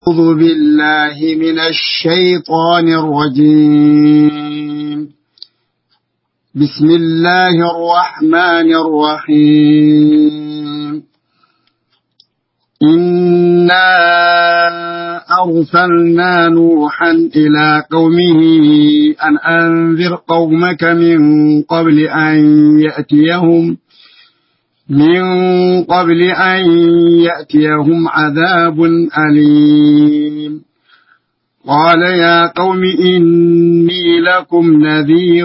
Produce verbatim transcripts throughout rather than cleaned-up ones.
أعوذ بالله من الشيطان الرجيم. بسم الله الرحمن الرحيم. إنا أرسلنا نوحا إلى قومه أن أنذر قومك من قبل أن يأتيهم من قبل أن يأتيهم عذاب أليم. قال يا قوم إني لكم نذير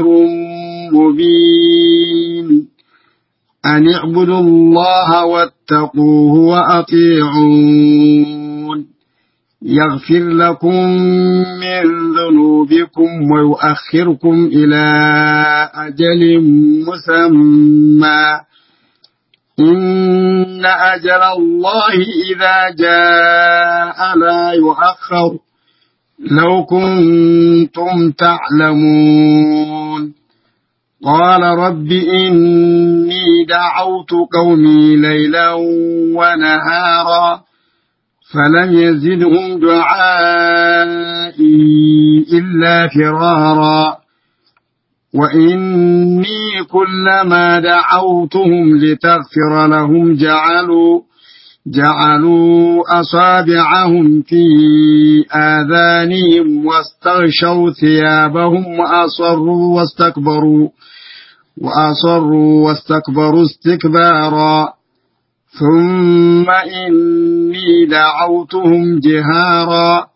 مبين أن اعبدوا الله واتقوه وأطيعون يغفر لكم من ذنوبكم ويؤخركم إلى أجل مسمى إن أجل الله إذا جاء لا يؤخر لو كنتم تعلمون. قال رب إني دعوت قومي ليلا ونهارا فلم يزدهم دعائي إلا فرارا وإني كلما دعوتهم لتغفر لهم جعلوا جعلوا أصابعهم في آذانهم واستغشوا ثيابهم وأصروا واستكبروا وأصروا واستكبروا استكبارا ثم إني دعوتهم جهارا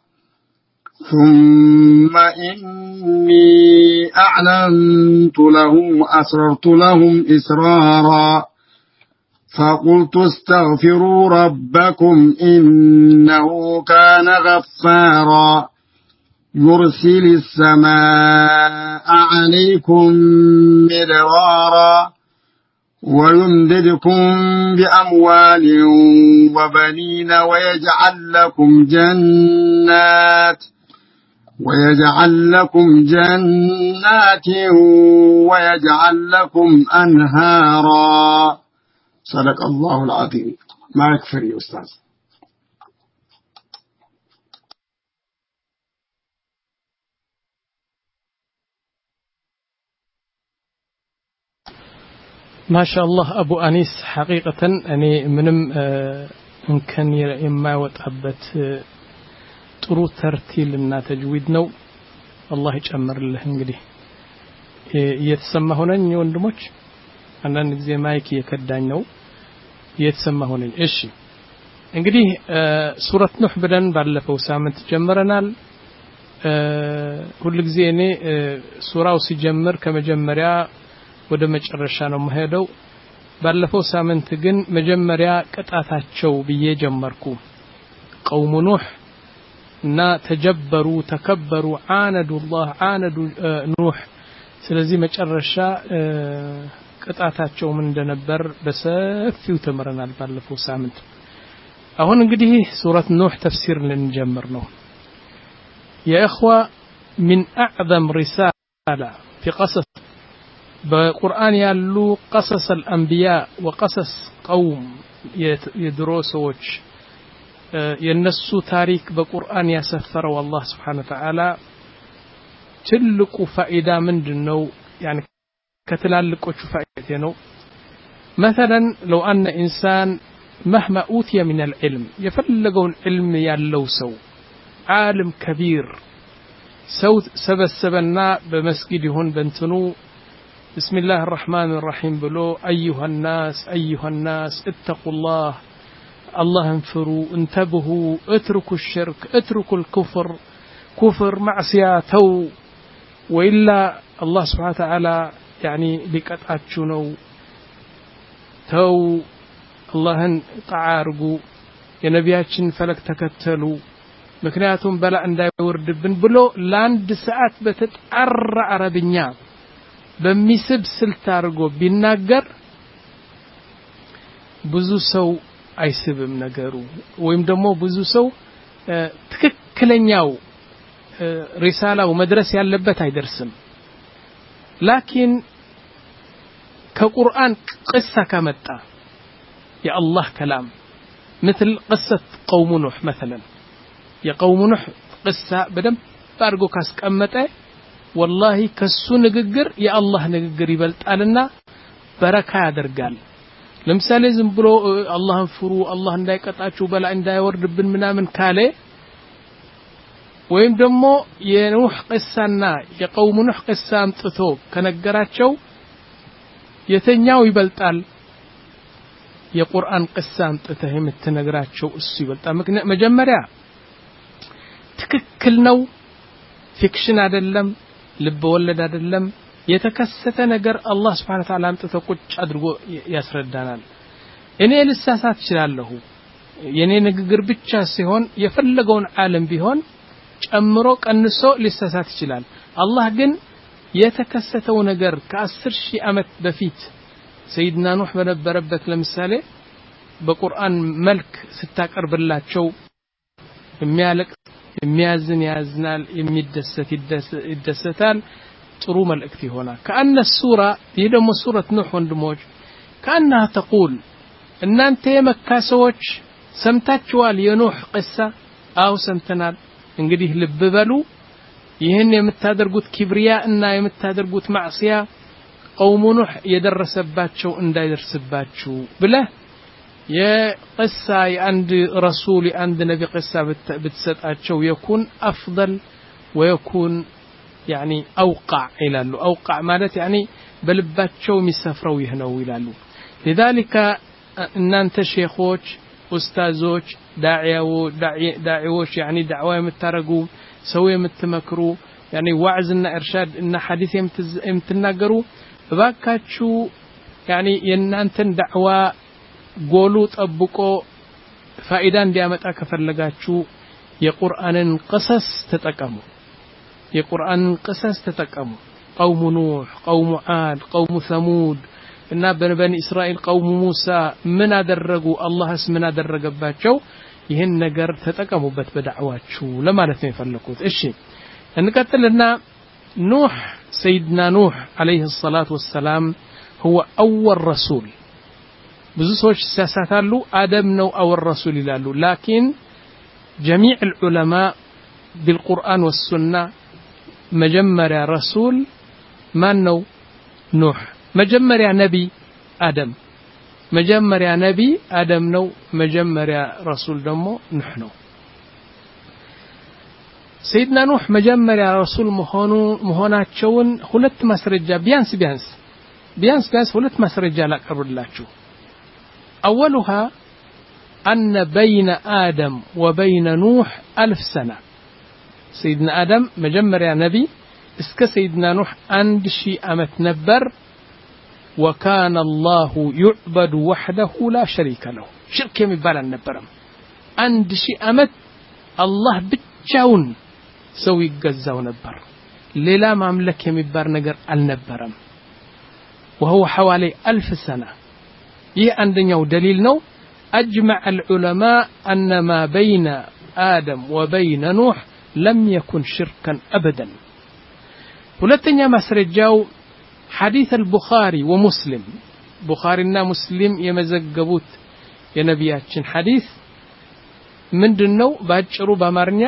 ثم إني أعلنت لهم وأسررت لهم إسرارا فقلت استغفروا ربكم إنه كان غفارا يرسل السماء عليكم مدرارا ويمددكم بأموال وبنين ويجعل لكم جنات ويجعل لكم جنات ويجعل لكم أنهارا. صدق الله العظيم. ما يكفر يا أستاذ. ما شاء الله أبو أنيس حقيقة أني منم ممكن يما وتعبت ጥሩ ተርቲልና ተጅዊድ ነው። አላህ ይጨምርልህ። እንግዲህ እየተሰማ ሆነኝ ወንድሞች፣ አንዳንድ ጊዜ ማይክ እየከዳኝ ነው። እየተሰማ ሆነኝ። እሺ እንግዲህ ሱረት ኑህ ብለን ባለፈው ሳምንት ጀምረናል። ሁሉ ጊዜ እኔ ሱራው ሲጀምር ከመጀመሪያ ወደ መጨረሻ ነው መሄደው። ባለፈው ሳምንት ግን መጀመሪያ ቅጣታቸው ብዬ ጀመርኩ። ቀውሙ ኑህ እና ተጀበሩ ተከበሩ አነዱ الله አነዱ ኑህ። ስለዚህ መጨረሻ ቅጣታቸው ምን እንደነበር በሰፊው ተመረናል ባለፈው ሳምንት። አሁን እንግዲህ ሱረት ኑህ ተፍሲር ልንጀምር ነው። يا اخوه من اعظم رساله في قصص በቁርአን ያሉ قصص الانبياء وقصص قوم يدرسوች የነሱ ታሪክ በቁርአን ያሰፈረው አላህ Subhanahu Wa Ta'ala ትልቁ ፋይዳ ምንድነው? يعني ከትላልቆቹ ፋይዳ ነው። مثلا لو ان انسان مهما اوتي من العلم يفلغون علم ያለው ሰው عالم كبير ሰው ሰበሰበና በመስጊድ ይሁን በእንትኑ بسم الله الرحمن الرحيم ብሎ ايها الناس ايها الناس اتقوا الله الله انفروا انتبهوا اتركوا الشرك اتركوا الكفر كفر معصية تو وإلا الله سبحانه وتعالى يعني لقطعتشو نو تو اللهن تعارقوا يا نبياتشن فلك تكتلوا مكنياتهم بلا እንዳይወርድብን ብሎ ለአንድ ሰዓት በተጣራ አረብኛ በሚስብ ስልት አድርጎ ቢናገር ብዙ ሰው አይስብም ነገሩ፣ ወይም ደግሞ ብዙ ሰው ትክክለኛው ሪሳላው መድረስ ያለበት አይደርስም። ላኪን ከቁርአን ቅሳ ከመጣ የአላህ ከላም مثل قصة قوم نوح مثلا የቀውሙ ኑህ ቅሳ በደም ባርጎ ካስቀመጠ والله ከሱ ንግግር የአላህ ንግግር ይበልጣልና በረካ ያደርጋል ለምሳሌ ዝም ብሎ አላህን ፍሩ አላህ እንዳይቀጣችሁ በላ እንዳይወርድብን ምናምን ካለ ወይም ደግሞ የኑህ ቅሳና የቀውሙ ኑህ ቅሳ አምጥቶ ከነገራቸው የተኛው ይበልጣል የቁርአን ቅሳ አምጥተህ የምትነግራቸው እሱ ይበልጣል ምክንያት መጀመሪያ ትክክል ነው ፊክሽን አይደለም ልብ ወለድ አይደለም የተከሰተ ነገር አላህ Subhanahu Wa Ta'ala አምጥቶ ቁጭ አድርጎ ያስረዳናል እኔ ልሳሳት ይችላልሁ የኔ ንግግር ብቻ ሲሆን የፈለገውን ዓለም ቢሆን ጨምሮ ቀንሶ ሊሳሳት ይችላል አላህ ግን የተከሰተው ነገር ከ10 ሺህ ዓመት በፊት ሰይድና ኑህ በነበረበት ለምሳሌ በቁርአን መልክ ስታቀርብላቸው የሚያለቅ የሚያዝን ያዝናል የሚደሰት ይደሰታል ጥሩ መልእክት ይሆናል ከአነ ሱራ ይሄ ደግሞ ሱረት ኑህ ወንድሞች ካና ተقول እናንተ የመካ ሰዎች ሰምታችኋል የኑህ ቅሳ አው ሰምተናል እንግዲህ ልብ በሉ ይሄን የምታደርጉት ኪብሪያ እና የምታደርጉት ማዕሲያ ቀውሙ ኑህ የደረሰባቸው እንዳይደርስባችሁ ብለ የቅሳ የአንድ ረሱል የአንድ ነቢ ቅሳ ብትሰጣቸው يكون افضل ويكون يعني اوقع ይላሉ اوقع ማለት يعني በልባቸው የሚሰፍረው ይህ ነው ይላሉ لذلك እናንተ ሼኾች ኡስታዞች ዳዒያው ዳዒዎች يعني دعوه የምታረጉ ሰው የምትመክሩ يعني ዋዕዝና ኢርሻድ እና ሐዲስ የምትናገሩ ባካችሁ يعني የእናንተን ዳዕዋ ጎሉ ጠብቆ ፋይዳ እንዲያመጣ ከፈለጋችሁ የቁርአንን ቅሰስ ተጠቀሙ የቁርአንን ቅሰስ ተጠቀሙ قوم نوح قوم عاد قوم ثمود እና በበኒ እስራኤል قوم موسى ምን አደረጉ አላህስ ምን አደረገባቸው ይሄን ነገር ተጠቀሙበት በዳዕዋችሁ ለማለት ነው የፈለኩት እሺ እንቀጥልና ኑህ سيدنا نوح عليه الصلاة والسلام هو أول رسول ብዙ ሰዎች ሲያሳታሉ አደም ነው አወር ረሱል ይላሉ لكن جميع العلماء بالقرآن والسنة مجمريا رسول من نو نوح مجمريا نبي آدم مجمريا نبي آدم نو مجمريا رسول دمو نوح نو سيدنا نوح مجمريا رسول مهونو مهوناتشون ሁለት ማስረጃ ቢያንስ ቢያንስ ቢያንስ ቢያንስ ሁለት ማስረጃ ላቀርብላችሁ أولها أن بين آدم وبين نوح ألف سنة سيدنا آدم مجمر يا نبي اسك سيدنا نوح عند شيء أمت نبر وكان الله يعبد وحده لا شريك له شرك يمبالا نبرم عند شيء أمت الله بتشاون سوي قزاو نبر للا مملك يمبار نقر النبرم وهو حوالي ألف سنة ይህ አንደኛው ደሊል ነው اجمع العلماء ان ما بين آدم وبين نوح لم يكن شركا ابدا ሁለተኛ ማስረጃው حديث البخاري ومسلم بخاريና ሙስሊም የመዘገቡት የነቢያችን ሐዲስ ምንድነው ባጭሩ በአማርኛ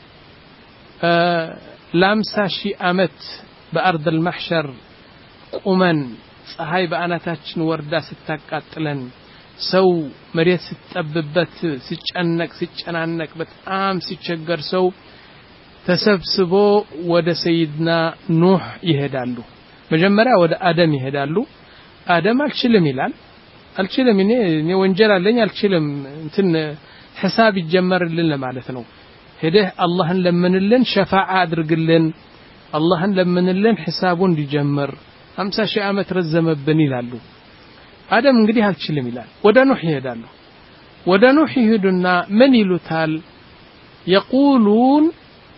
ለአምሳ ሺህ ዓመት በአርድ المحشر ቁመን ፀሐይ በአናታችን ወርዳ ስታቃጥለን ሰው መሬት ሲጠብበት ሲጨነቅ ሲጨናነቅ በጣም ሲቸገር ሰው ተሰብስቦ ወደ ሰይድና ኑህ ይሄዳሉ መጀመሪያ ወደ አደም ይሄዳሉ አደም አልችልም ይላል አልችልም እኔ እኔ ወንጀል አለኝ አልችልም እንትን ሒሳብ ይጀመርልን ማለት ነው ሄደህ አላህን ለምንልን ሸፋዓ አድርግልን አላህን ለምንልን ሒሳቡን እንዲጀምር አምሳ ሺህ ዓመት ረዘመብን ይላሉ አደም እንግዲህ አልችልም ይላል ወደ ኑህ ይሄዳሉ ወደ ኑህ ይሄዱና ምን ይሉታል يقولون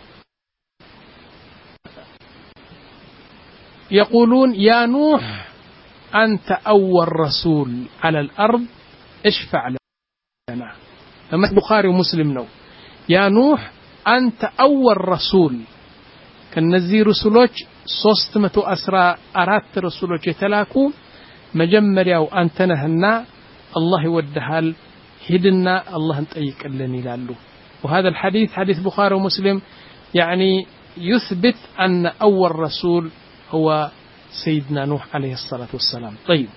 يقولون يا نوح أنت أول رسول على الأرض اشفع لنا لما البخاري ومسلم نو يا نوح أنت أول رسول كنزي رسولوች ሶስት መቶ አስራ አራት ረሱሎች የተላኩ መጀመሪያው አንተ ነህና አላህ ይወድሃል ሂድና አላህን ጠይቅልን ይላሉ وهذا الحديث حديث بخاري ومسلم يعني يثبت أن أول رسول هو سيدنا نوح عليه الصلاة والسلام. طيب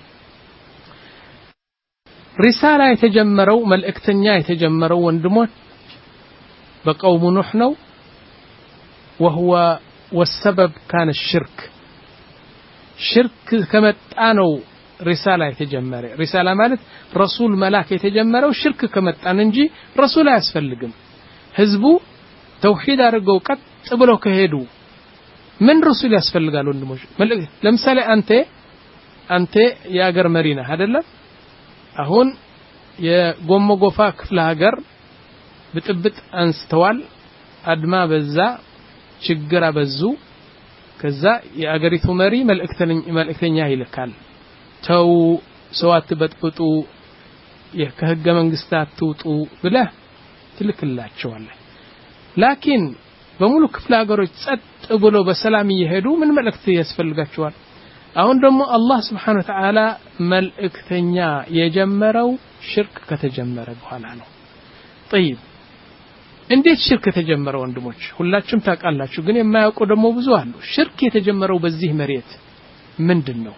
رسالة يتجمروا ملئكتنيا يتجمروا وندموت بقوم نوح نو وهو والسبب كان الشرك. شرك كما تانو رسالة يتجمر رسالة مالت رسول ملاك يتجمروا الشرك كما تاننجي رسول يسفلقم هزبو توحيد أرجو قط قبلوا كهدو من رسول يسفلقالوا النموش لمثال أنت أنت يا أجر مرينا هذا لا أهون يا قوم قفاك في الهجر بتبت أنستوال أدمى بزا شجرة بزو كذا يا أجريثو مري ملأكتن ملأكتن ياهي لكال تو سوات بتبتو يكهج من قستات توتو بله تلك الله شواله لكن بمولو كفلا قروج تقبلوا بسلامي يهدو من ملأكتي يسفل قشوال أهون دمو الله سبحانه وتعالى ملأكتنيا يجمروا شرك كتجمر بحالانو. طيب እንዴት ሽርክ ተጀመረው ወንድሞች ሁላችሁም ታውቃላችሁ ግን የማያውቁ ደግሞ ብዙ አሉ ሽርክ የተጀመረው በዚህ መሬት ምንድነው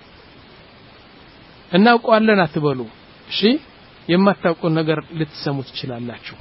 እናውቀዋለን አትበሉ እሺ የማታውቁ ነገር ልትሰሙ ትችላላችሁ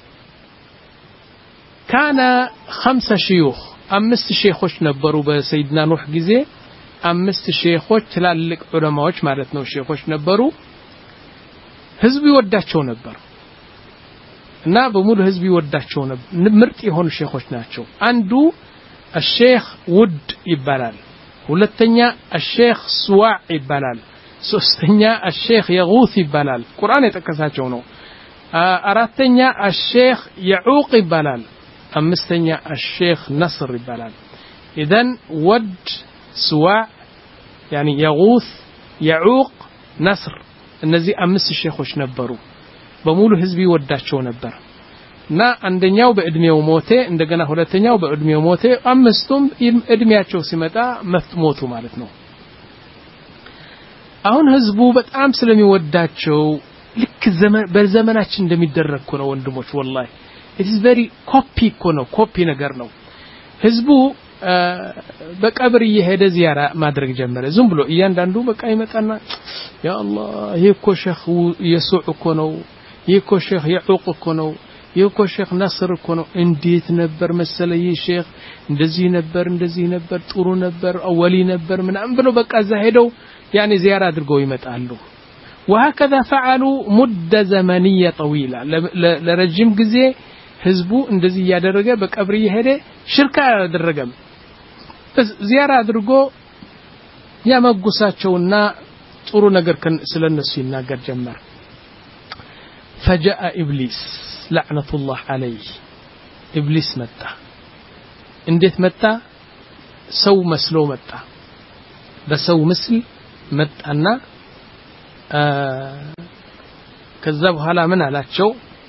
ካና خمسة شيوخ አምስት ሼኾች ነበሩ በሰይድና ኑህ ጊዜ አምስት ሼኾች ትላልቅ ዑለማዎች ማለት ነው ሼኾች ነበሩ ህዝብ ይወዳቸው ነበር እና በሙሉ ህዝብ ይወዳቸው ነበር ምርጥ የሆኑ ሼኾች ናቸው አንዱ الشيخ ود ይባላል ሁለተኛ الشيخ سواع ይባላል ሶስተኛ الشيخ يغوث ይባላል ቁርአን የተከሳቸው ነው አራተኛ الشيخ يعوق ይባላል አምስተኛ الشيخ نصر ይባላል اذا ود سواع يعني يغوث يعوق نصر እነዚህ አምስት ሼኾች ነበሩ በሙሉ ህዝብ ይወዳቸው ነበር እና አንደኛው በእድሜው ሞተ እንደገና ሁለተኛው በእድሜው ሞተ አምስቱም እድሜያቸው ሲመጣ ሞቱ ማለት ነው አሁን ህዝቡ በጣም ስለሚወዳቸው ልክ ዘመን በዘመናችን እንደሚደረግ ነው ወንድሞች والله it is very copy ነው ኮፒ ነገር ነው ህዝቡ በቀብር እየሄደ ዚያራ ማድረግ ጀመረ ዝም ብሎ እያንዳንዱ በቃ ይመጣና ያ አላህ ይሄ እኮ ሼኽ የሱዕ እኮ ነው ይሄ እኮ ሼኽ ያዑቅ እኮ ነው ይሄ እኮ ሼኽ ነስር እኮ ነው እንዴት ነበር መሰለ ይሄ ሼኽ እንደዚህ ነበር እንደዚህ ነበር ጥሩ ነበር አወሊ ነበር ምናምን ብሎ በቃ እዛ ሄደው يعني زيارة አድርገው ይመጣሉ وهكذا فعلوا مدة زمنية طويلة ለረጅም ጊዜ ህዝቡ እንደዚህ ያደረገ በቀብር እየሄደ ሽርካ ያደረገም زيارة አድርጎ ያመጉሳቸውና ጥሩ ነገር ስለነሱ ይናገር ጀመር فجاء إبليس لعنة الله عليه إبليس መጣ እንዴት መጣ ሰው መስሎ መጣ በሰው ምስል መጣና ከዛ በኋላ ምን አላቸው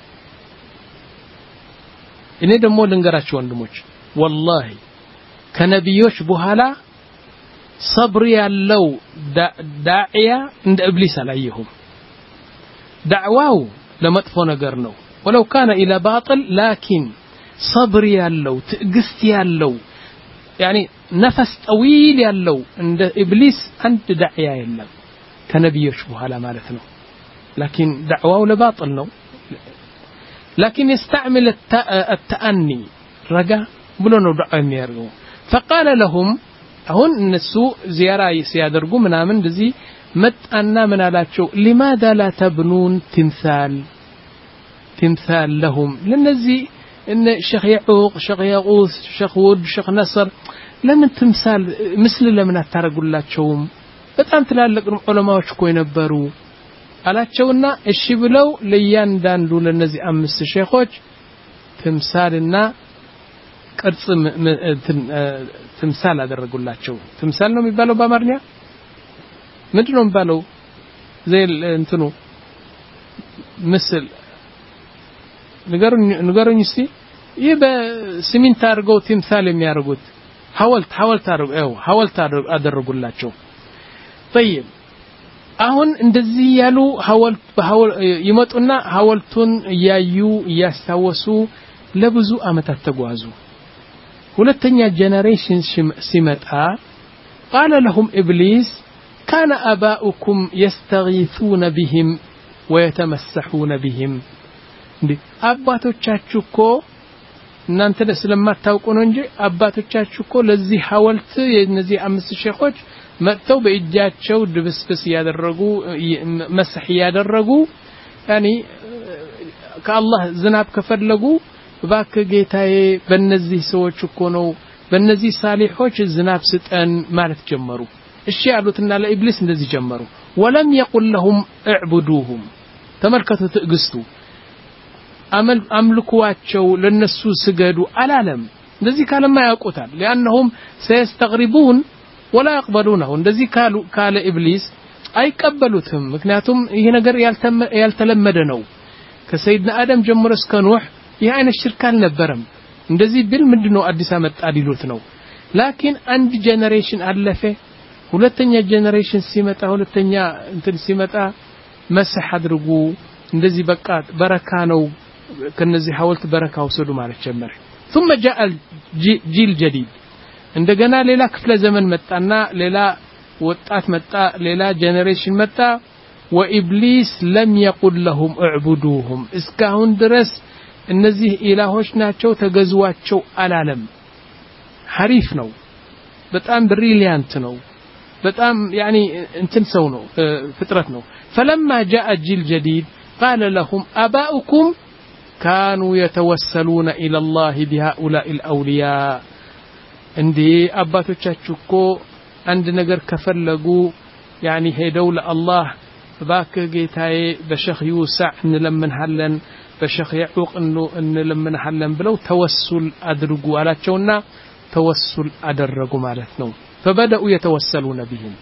እኔ ደግሞ ልንገራችሁ ወንድሞች والله ከነቢዮች በኋላ صبر ያለው ዳዒያ እንደ ኢብሊስ አላየሁም دعواو ለመጥፎ ነገር ነው ولو كان الى باطل لكن صبر ያለው ትዕግስት ያለው يعني نفس طويل ያለው እንደ ኢብሊስ አንድ ዳዒያ የለም ከነቢዮች በኋላ ማለት ነው لكن دعواو ለባطل ነው لكن يستعمل التأني رجا ብሎ ነው ዱዓ የሚያደርገው فقال لهم አሁን እነሱ ዚያራ ሲያደርጉ ምናምን እንደዚህ መጣና ምን አላቸው لماذا لا تبنون تمثال تمثال لهم ለነዚህ ان الشيخ يعوق الشيخ يغوث الشيخ ود الشيخ نصر ለምን تمثال ምስል ለምን አታረጉላቸውም በጣም ትላልቅ ዑለማዎች እኮ የነበሩ አላቸውና እሺ ብለው ለያንዳንዱ ለነዚህ አምስት ሼኾች تمثالና ቅርጽ تمثال አደረጉላቸው تمثال ነው የሚባለው በአማርኛ ምንድነው የሚባለው ዘይ እንትኑ ምስል ንገሩኝ ንገሩኝ እስቲ ይሄ በሲሚንት አድርገው تمثال የሚያደርጉት ሐውልት ሐውልት አድርገው አው ሐውልት አደረጉላቸው طيب አሁን እንደዚህ ያሉ ሐውልት በሐውል ይመጡና ሐውልቱን ያዩ ያስተዋሱ ለብዙ አመታት ተጓዙ ሁለተኛ ጀነሬሽን ሲመጣ قال لهم إبليس كان آباؤكم يستغيثون بهم ويتمسحون بهم አባቶቻችሁ እኮ እናንተ ስለማታውቁ ነው እንጂ አባቶቻችሁ እኮ ለዚህ ሐውልት የነዚህ አምስት ሼኾች መጥተው በእጃቸው ድብስብስ ያደረጉ መስህ ያደረጉ ያኒ ከአላህ ዝናብ ከፈለጉ ባክ ጌታዬ በእነዚህ ሰዎች እኮ ነው በእነዚህ ሳሊሖች ዝናብ ስጠን ማለት ጀመሩ እሺ ያሉትና ለኢብሊስ እንደዚህ ጀመሩ ولم يقل لهم اعبدوهم ተመልከቱ ትዕግስቱ አመል አምልኩዋቸው ለነሱ ስገዱ አላለም እንደዚህ ካለማ ያውቁታል لانهم سيستغربون ولا يقبلونه እንደዚህ ካሉ ካለ ኢብሊስ አይቀበሉትም ምክንያቱም ይሄ ነገር ያልተለመደ ነው ከሰይድና አደም ጀምሮ እስከ ኑህ ይሄ አይነት ሽርክ አልነበረም እንደዚህ ቢል ምንድነው አዲስ አመጣ ዲሉት ነው ላኪን አንድ ጄነሬሽን አለፈ ሁለተኛ ጄነሬሽን ሲመጣ ሁለተኛ እንትን ሲመጣ መስህ አድርጉ እንደዚህ በቃ በረካ ነው ከነዚህ ሐውልት በረካ ወሰዱ ማለት ጀመረ ثم جاء الجيل الجديد እንደገና ሌላ ክፍለ ዘመን መጣና ሌላ ወጣት መጣ ሌላ ጄነሬሽን መጣ وإبليس لم يقل لهم اعبدوهم እስካሁን ድረስ እነዚህ ኢላሆች ናቸው ተገዙዋቸው አላለም ሐሪፍ ነው በጣም ብሪሊያንት ነው በጣም يعني እንትን ሰው ነው ፍጥረት ነው فلما جاء الجيل الجديد قال لهم آباؤكم كانوا يتوسلون إلى الله بهؤلاء الأولياء عندي أباتوቻችሁ እኮ አንድ ነገር ከፈለጉ يعني ሄደው ለአላህ ባክ ጌታዬ በሸኽ ይውሳዕ እንለምንሃለን በሸኽ ያዕቁቅ እንለምንሃለን ብለው ተወሱል አድርጉ አላቸውና ተወሱል አደረጉ ማለት ነው فبدأوا يتوسلون بهم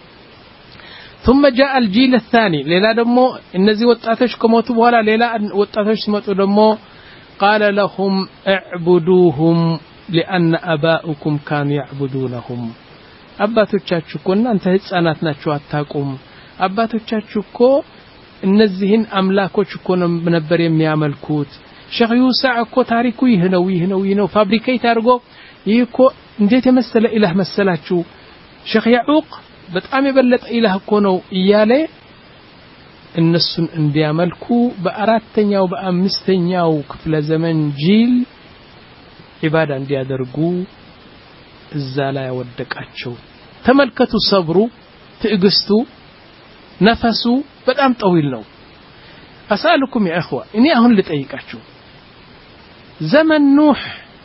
ثم جاء الجيل الثاني ليلا دمو እነዚህ ወጣቶች ከሞቱ በኋላ ሌላ ወጣቶች ሲመጡ ደሞ قال لهم اعبدوهم لأن آباؤكم كانوا يعبدونهم አባቶቻችሁ እኮ እናንተ ህፃናት ናችሁ አታቁም አባቶቻችሁ እኮ እነዚህን አምላኮች እኮ ነበር የሚያመልኩት ሸኽ ይውሳዕ እኮ ታሪኩ ይህ ነው ይህ ነው ይህ ነው ፋብሪኬት አድርጎ ይህ እኮ እንዴት የመሰለ ኢላህ መሰላችሁ ሸኽ ያዕቁቅ በጣም የበለጠ ኢላህ እኮ ነው እያለ እነሱን እንዲያመልኩ በአራተኛው በአምስተኛው ክፍለ ዘመን ጂል ኢባዳ እንዲያደርጉ እዛ ላይ ያወደቃቸው ተመልከቱ ሰብሩ ትዕግስቱ ነፈሱ በጣም ጠዊል ነው أسألكم يا أخوة إني أهون لتأيكاتشو زمن نوح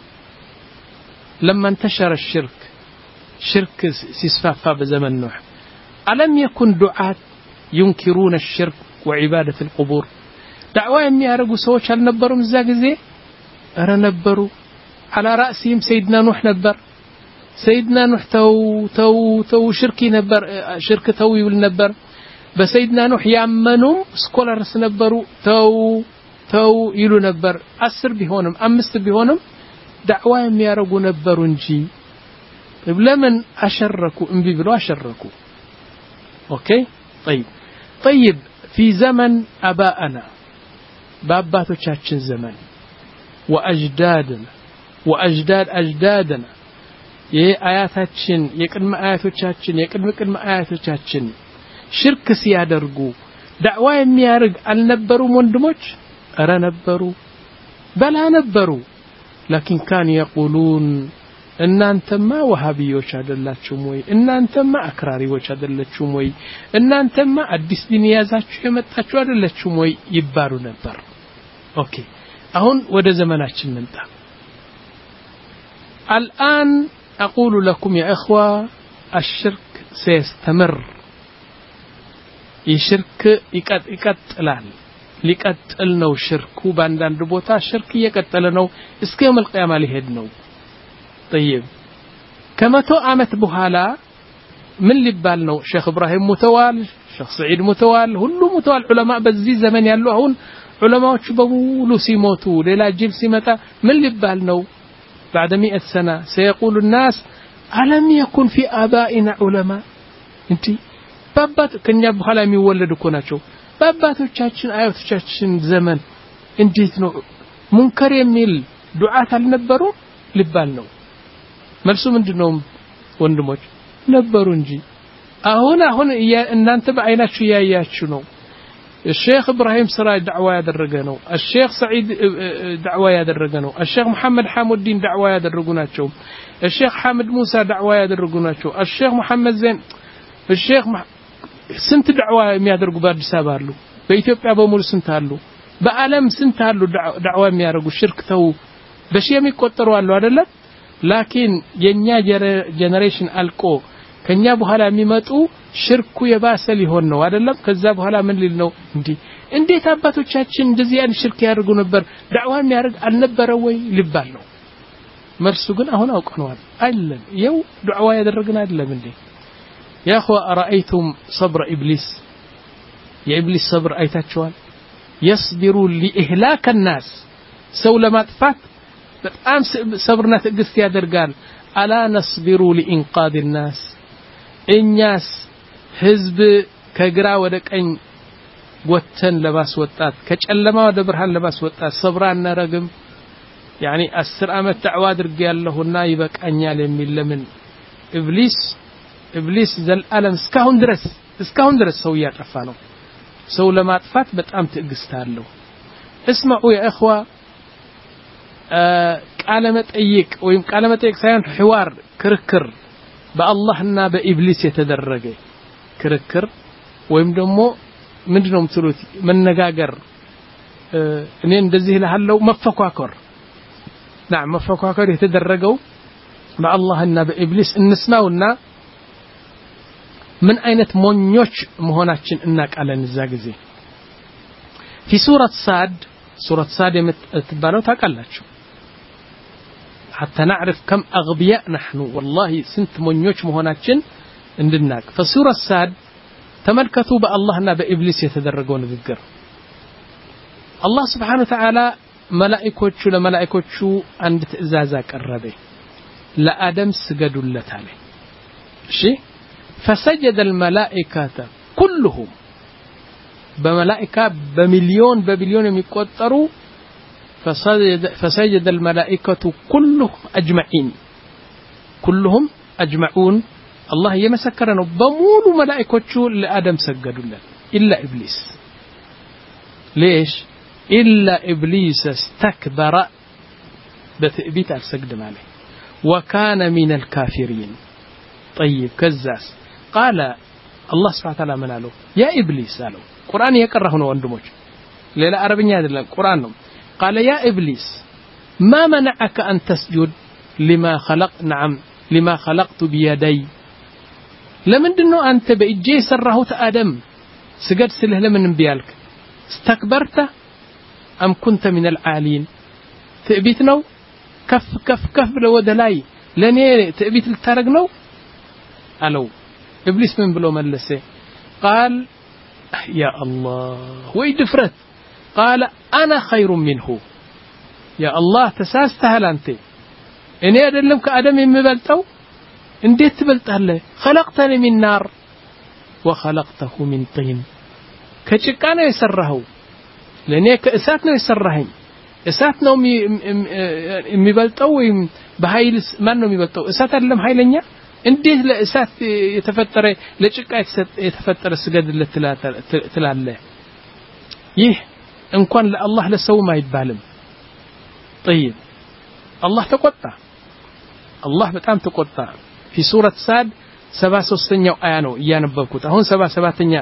لما انتشر الشرك شرك سيسفافا بزمن نوح ألم يكن دعاة ينكرون الشرك وعبادة القبور دعوة يمي أرقوا سوش هل نبروا مزاق زي أرى نبروا على رأسهم سيدنا نوح نبر سيدنا نوح تو تو تو شركي نبر شرك توي والنبر بسيدنا نوح يامنوا سكولرس نبروا تو تو يلو نبر أسر بهونم أمست بهونم دعوة يمي أرقوا نبروا نجي طيب لمن أشركوا انبي بلو أشركوا أوكي طيب طيب في زمن أباءنا باباتو تشاتشن زمن وأجدادنا وأجداد أجدادنا يه آياتاتشن يقدم آياتاتشن يقدم قدم آياتاتشن شرك سيادرغو دعوة يميارغ النبروا وندموች أرى نبروا بلا نبروا لكن كان يقولون እናንተማ ወሃቢዮች አይደላችሁም ወይ እናንተማ አክራሪዎች አይደላችሁም ወይ እናንተማ አዲስ ዲን ያዛችሁ የመጣችሁ አይደላችሁም ወይ ይባሉ ነበር ኦኬ አሁን ወደ ዘመናችን እንጣ الآن أقول لكم يا إخوة الشرك سيستمر يشرك يقتلال ሊቀጥል ነው ሽርኩ ባንዳንድ ቦታ ሽርክ እየቀጠለ ነው እስከ يوم القيامة ሊሄድ ነው طيب كما تو عمت بحالا من لبال نو شيخ إبراهيم متوال شيخ سعيد متوال هلو متوال علماء بزي زمن يالو هون علماء بقولوا سيموتوا ليلا جيل سيمتا من لبال نو بعد مئة سنة سيقول الناس ألم يكن في آبائنا علماء انتي بابات كن ياب بحالا يولدوا كوناتشو باباتو تشاتشن آيوتو تشاتشن زمن انتي نو منكر يميل ዱዓት አልነበሩ ሊባል ነው መልሱ ምንድነው ወንድሞች ነበሩ እንጂ አሁን አሁን እናንተ በአይናችሁ ያያችሁ ነው الشيخ إبراهيم سراج دعوة يدرجه نو الشيخ سعيد دعوة يدرجه نو الشيخ محمد حامد الدين دعوة يدرجوناتهم الشيخ حامد موسى دعوة يدرجوناتهم الشيخ محمد زين الشيخ مح... سنت دعوة يدرجوا بعد سبارلو بإثيوبيا بمول سنت هالو بعالم سنت هالو دعوة يدرجوا شرك تو بشيء ميكوتروا هالو هذا لا لكن ينيا جنريشن ألكو ከኛ በኋላ የሚመጡ ሽርኩ የባሰ ሊሆን ነው አይደለም ከዛ በኋላ ምን ሊል ነው እንዴ እንዴት አባቶቻችን እንደዚህ ያን ሽርክ ያደርጉ ነበር ዳዕዋ የሚያደርግ አልነበረ ወይ ሊባል ነው መልሱ ግን አሁን አውቀነዋል አይደለም ይው ዳዕዋ ያደረግን አይደለም እንዴ يا اخو ارايتم صبر ابليس يا ابليس صبر አይታችኋል يصبر لاهلاك الناس ሰው ለማጥፋት በጣም ሰብርና ትዕግስት ያደርጋል الا نصبر لانقاذ الناس እኛስ ህዝብ ከግራ ወደ ቀኝ ወተን ለማስወጣት ከጨለማ ወደ ብርሃን ለማስወጣት ሰብራ እናረግም يعني አስር አመት ዳዕዋ አድርጌያለሁና ይበቃኛል የሚል ለምን ኢብሊስ ኢብሊስ ዘልዓለም እስካሁን ድረስ እስካሁን ድረስ ሰው ያጠፋ ነው ሰው ለማጥፋት በጣም ትዕግስት አለው اسمعوا يا اخوه ቃለ መጠይቅ ወይም ቃለ መጠይቅ ሳይሆን ሒዋር ክርክር በአላህና በኢብሊስ የተደረገ ክርክር ወይም ደግሞ ምንድነው የምትሉት መነጋገር እኔ እንደዚህ ለሐለው መፈኳከር نعم መፈኳከር የተደረገው በአላህና በኢብሊስ እንስማውና ምን አይነት ሞኞች መሆናችን እናቃለን እዛ ጊዜ في سورة صاد سورة صاد የምትባለው ታውቃላችሁ حتى نعرف كم أغبياء نحن والله سنت منيوش مهوناتشن اندناك فسورة الساد تملكتوا بألهنا بإبليس يتدرقون ذكر الله سبحانه وتعالى ملائكوشو لملائكوشو عند تئزازاك الربي لآدم سجدوا اللتالي شي فسجد الملائكة كلهم بملائكة بمليون ببليون يقطروا فسجد, فسجد الملائكة كلهم أجمعين كلهم أجمعون الله يمسكرنا بمول ملائكة لآدم سجدوا له إلا إبليس ليش إلا إبليس استكبر بتثبيت السجد ماله وكان من الكافرين طيب كزاس قال الله سبحانه وتعالى من قاله يا إبليس قالوا قرآن يكرهنا وندمج لا عربية هذا القرآن قال يا إبليس ما منعك أن تسجد لما خلق نعم لما خلقت بيدي لمن دنو أنت بإجي سره آدم سجد سله لمن بيالك استكبرت أم كنت من العالين تأبيتنو كف كف كف لو دلاي لن تأبيت الترقنو ألو إبليس من بلو ملسه قال يا الله ويدفرت قال أنا خير منه يا الله تساستهل أنت إني أدلم كأدم مبلتو انديت تبلته له خلقتني من نار وخلقته من طين كشكانه يسره لأني كأساتنا يسرهين أساتنا مبلتو بهاي ما إنه مبلتو أسات أدلم هاي لنيا انديت لأسات يتفتر لشكا يتفتر السجد اللي تلا له يه إن كان الله لسوا ما يتبالم طيب الله تقطع الله بتأم تقطع في سورة ساد سبع سوستنيا وآيانو يانبكوت هون سبع سبعتنيا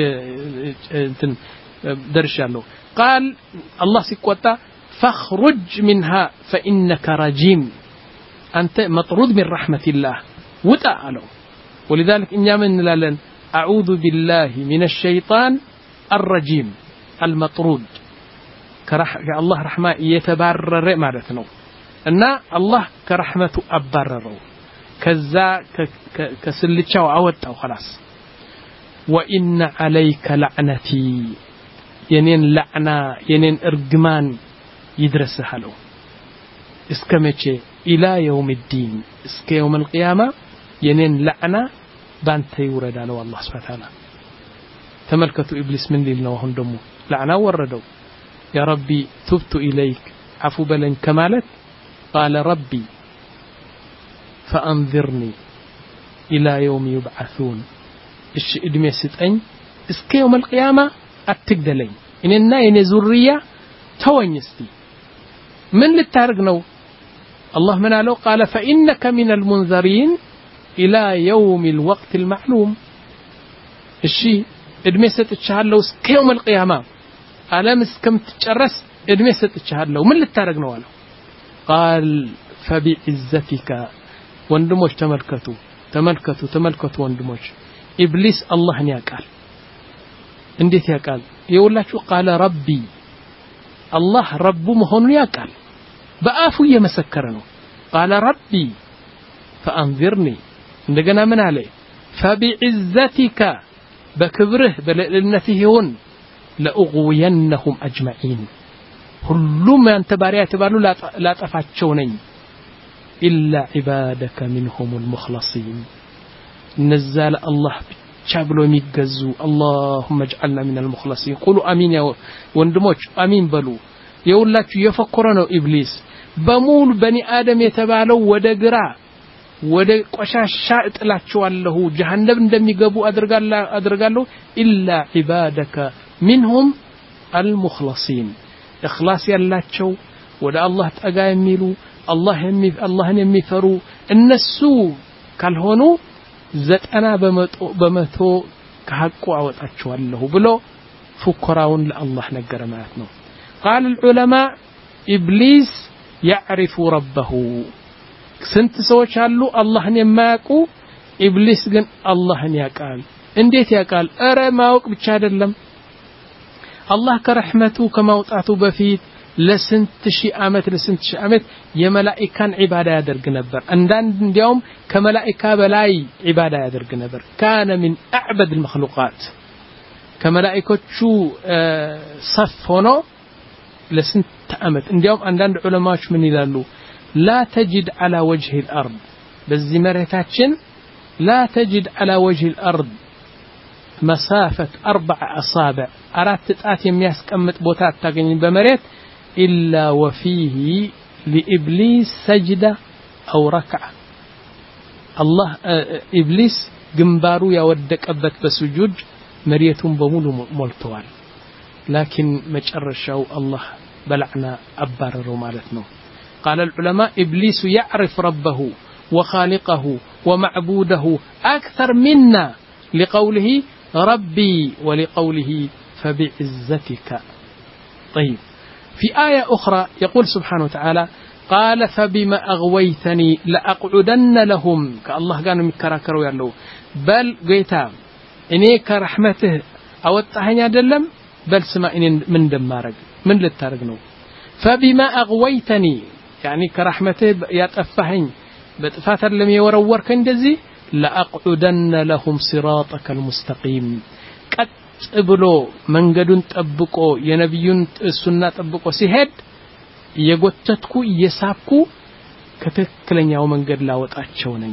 درشالو قال الله سيقطع فاخرج منها فإنك رجيم أنت مطرود من رحمة الله وتعالوا ولذلك إن يمن لن أعوذ بالله من الشيطان الرجيم المطرود كرح الله رحمة يتبرر معناته أن الله كرحمته أبرره كذا كسلتشوا أو خلاص وإن عليك لعنتي ينين لعنة ينين إرجمان يدرسها له اسكمتشي إلى يوم الدين اسك يوم القيامة ينين لعنة بانتي يورد على الله سبحانه وتعالى تملكتوا إبليس من ليلنا وهم دمو لعنة وردوا يا ربي تبت إليك عفو بلن كمالت قال ربي فأنظرني إلى يوم يبعثون إيش إدمي ستأني اسك يوم القيامة أتقدلين إننا إن زرية توانيستي من للتارقنو الله من علو قال فإنك من المنذرين إلى يوم الوقت المعلوم الشيء إدمي ستتشهد له اسك يوم القيامة ألم اسكم تتشرس إدمي ستتشهد له من للتارقنو له قال فبعزتك وندموش تملكتو تملكتو تملكتو وندموش إبليس الله يقال انديت يقال يقوللاችሁ قال ربي الله رب مهون يقال بآفو يمسكر ነው قال ربي فأنذرني እንደገና ምን አለ فبعزتك بكبره بلعنته هون لأغوينهم أجمعين ሁሉም ያንተ ባሪያ ተባሉ ላጠፋቸው ነኝ إلا عبادك منهم المخلصين نزل الله شابلو ميغزو اللهم اجعلنا من المخلصين قولوا امين يا وندموش امين بلو يقوللاችሁ يفكر ነው ኢብሊስ በሙሉ በኒ አደም የተባለው ወደ ግራ ወደ ቆሻሻ እጥላቸዋለሁ ጀሃነም እንደሚገቡ አድርጋለሁ አድርጋለሁ إلا عبادك منهم المخلصين اخلاص ያላቸው ወደ አላህ ጠጋ የሚሉ አላህ የሚ አላህን የሚፈሩ እነሱ ካልሆኑ ዘጠና በመቶ በመቶ ከሐቁ አወጣቸዋለሁ ብሎ ፉከራውን ለአላህ ነገረ ማለት ነው قال العلماء ابليس يعرف ربه ስንት ሰዎች አሉ አላህን የማያውቁ ኢብሊስ ግን አላህን ያውቃል እንዴት ያውቃል አረ ማወቅ ብቻ አይደለም አላህ ከረህመቱ ከማውጣቱ በፊት ለስንት ሺህ አመት ለስንት ሺህ አመት የመላእክታን ዒባዳ ያደርግ ነበር አንዳንድ እንዲያውም ከመላእክታ በላይ ዒባዳ ያደርግ ነበር ካነ من اعبد المخلوقات ከመላእክቶቹ صف ሆኖ ለስንት አመት እንዲያውም አንዳንድ ዑለማዎች ምን ይላሉ لا تجد على وجه الارض በዚህ መሬታችን لا تجد على وجه الارض مسافه اربع اصابع አራት ጣት የሚያስቀምጥ ቦታ አታገኝ በመሬት إلا وفيه لإبليس سجدة أو ركعة الله إبليس جنبارو يودك أبت بسجود مريتهم بمولو ملتوال لكن مجرشوا الله بلعنا أبار مالتنا قال العلماء إبليس يعرف ربه وخالقه ومعبوده أكثر منا لقوله ربي ولقوله فبعزتك طيب في آية أخرى يقول سبحانه وتعالى قال فبما أغويتني لأقعدن لهم كالله قالوا مكراكروا يالله بل قيتا إني كرحمته أوطحني أدلم بل سمائني من دمارك من للتارقنو فبما أغويتني يعني كرحمته يتأفهن بتفاتر لم يورور كندزي لأقعدن لهم صراطك المستقيم قد ብሎ መንገዱን ጠብቆ የነብዩን ሱና ጠብቆ ሲሄድ የጎተትኩ የሳብኩ ከተክለኛው መንገድ ላወጣቸው ነኝ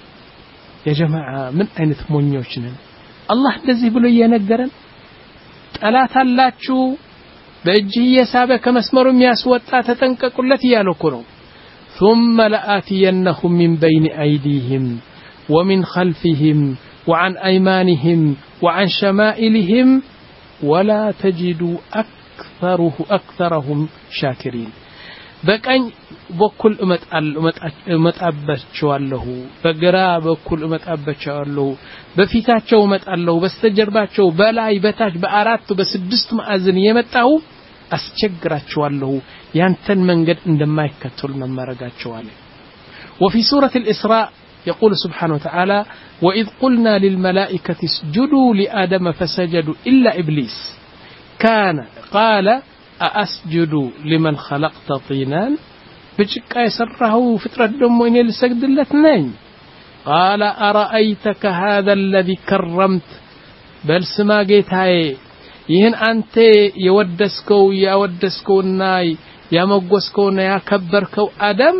የጀማዓ ምን አይነት ሞኞች ነን አላህ እንደዚህ ብሎ እየነገረን ጠላት አላችሁ በእጅ የሳበ ከመስመሩ የሚያስወጣ ተጠንቀቁለት እያለው እኮ ነው ثم لآتينهم من بين أيديهم ومن خلفهم وعن أيمانهم وعن شمائلهم ولا تجد أكثره أكثرهم شاكرين بكأن بكل أمت أمت أبتشوالله بقرا بكل أمت أبتشوالله بفتاتشو أمت الله بستجرباتشو بلاي بتاش بأرات بسدست مأذن يمتعو أستجراتشوالله يانتن من قد عندما يكتل من مرقاتشوالله وفي سورة الإسراء يقول سبحانه وتعالى وإذ قلنا للملائكة اسجدوا لآدم فسجدوا إلا إبليس كان قال أأسجد لمن خلقت طينا بجك يسره فترة دمو إني لسجد الاثنين قال أرأيتك هذا الذي كرمت بل سما قيت هاي يهن أنت يودسكو يودسكو الناي يمقوسكو يا كبركو آدم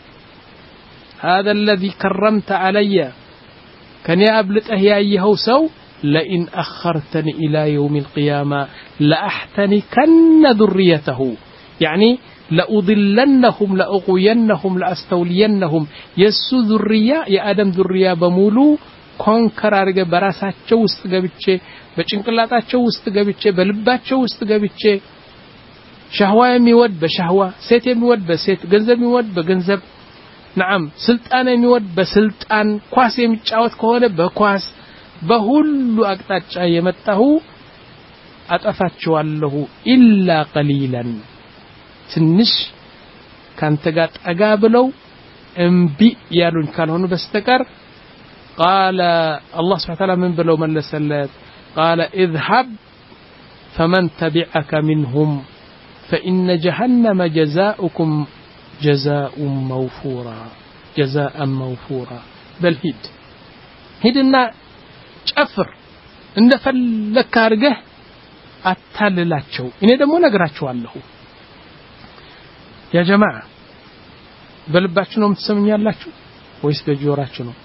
هذا الذي كرمت علي كان يقبلت أهيائيه سو لئن أخرتني إلى يوم القيامة لأحتنكن ذريته يعني لأضلنهم لأغوينهم لأستولينهم يسو ذرية يا آدم ذرية بمولو ኮንከር አርገ በራሳቸው ውስጥ ገብቼ በጭንቅላታቸው ውስጥ ገብቼ በልባቸው ውስጥ ገብቼ ሻህዋ የሚወድ በሻህዋ ሴት የሚወድ በሴት ገንዘብ የሚወድ በገንዘብ نعم ስልጣን የሚወድ በስልጣን ኳስ የሚጫወት ከሆነ በኳስ በሁሉ አቅጣጫ የመጣሁ አጠፋቸዋለሁ ኢላ ቀሊላን ትንሽ ካንተ ጋር ጠጋ ብለው እምቢ ያሉን ካልሆኑ በስተቀር قال الله سبحانه وتعالى من بلو ملسلت قال اذهب فمن تبعك منهم فإن جهنم جزاؤكم جزاء موفورا جزاء موفورا بل هيد هيدنا ጨፍር እንደፈለክ አርገህ አታልላቸው እኔ ደግሞ ነግራችኋለሁ ያ ጀማዓ በልባችሁ ነው የምትሰሙኛላችሁ ወይስ በጆሮአችሁ ነው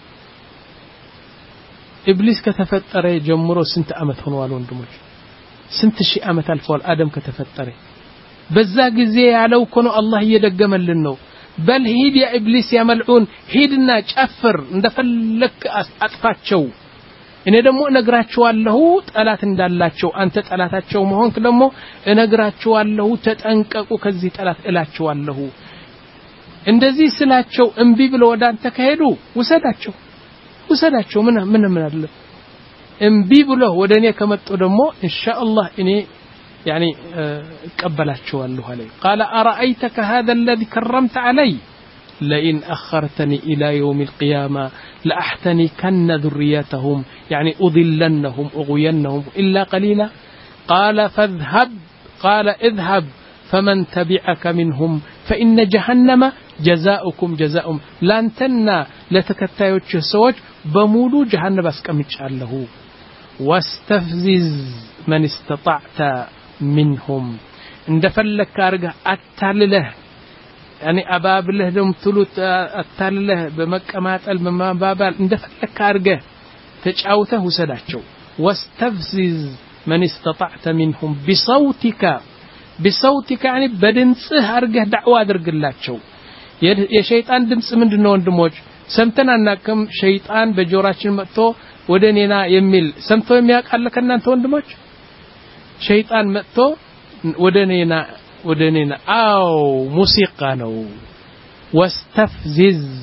ኢብሊስ ከተፈጠረ ጀምሮ ስንት አመት ሆነዋል ወንድሞች ስንት ሺህ አመት አልፏል አደም ከተፈጠረ በዛ ጊዜ ያለው እኮ ነው አላህ እየደገመልን ነው በል ሂድ ያ ኢብሊስ ያ መልዑን ሂድና ጨፍር እንደፈለክ አጥፋቸው እኔ ደግሞ እነግራቸዋለሁ ጠላት እንዳላቸው አንተ ጠላታቸው መሆንክ ደግሞ እነግራቸዋለሁ ተጠንቀቁ ከዚህ ጠላት እላቸዋለሁ እንደዚህ ስላቸው እንቢ ብለው ወዳንተ ከሄዱ ወሰዳቸው ወሰዳቸው ምን ምን ምን አለ እንቢ ብለው ወደኔ ከመጡ ደግሞ ኢንሻአላህ እኔ يعني እቀበላቸዋለሁ አለ قال ارايتك هذا الذي كرمت علي لئن اخرتني الى يوم القيامه لاحتنكن ذريتهم يعني اضلنهم اغوينهم الا قليلا قال فاذهب قال اذهب فمن تبعك منهم فان جهنم جزاؤكم جزاء لن تنا لتكتايوچ سوچ بمولو جهنم اسقمጫለሁ واستفزز من استطعت منهم እንደፈለክ አርገህ አታልለህ يعني አባብለህ ደም ትሉት አታልለህ በመቀማጠል በማባባል እንደፈለክ አርገህ ተጫውተህ ወሰዳቸው واستفزز من استطعت منهم بصوتك بصوتك يعني በድምጽህ አርገህ ዳዕዋ አድርግላቸው የሸይጣን ድምጽ ምንድነው ወንድሞች ሰምተናናከም ሸይጣን በጆሮአችን መጥቶ ወደኔና የሚል ሰምቶ የሚያቃለ ከናንተ ወንድሞች ሸይጣን መጥቶ ወደኔና ወደኔና አው ሙሲቃ ነው واستفزز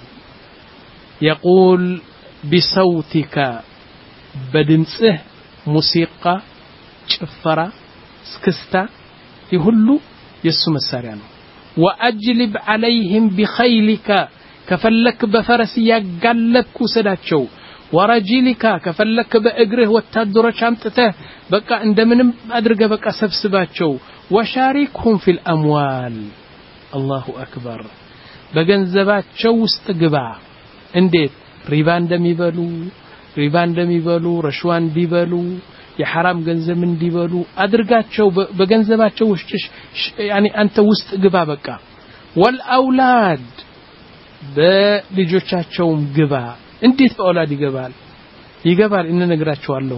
يقول بصوتك بدمصه موسيقى ጭፈራ ስክስታ ይሁሉ የሱ መሳሪያ ነው واجلب عليهم بخيلك كفلك بفرس ያጋለብኩ ሰዳቸው ورجلك كفلك بأجره والتدرج أمتته بقى عندما أدرج بقى سبسباتشو وشاركهم في الأموال الله أكبر بجنزباتشو استجبع انديت ريبان دم يبلو ريبان دم يبلو رشوان بيبلو يحرام جنزب من ديبلو أدرجاتشو بجنزباتشو يعني أنت واستجبع بقى والأولاد بلجوتشاتشو جبع እንዴት በአውላድ ይገባል ይገባል እነ ነግራቸዋለሁ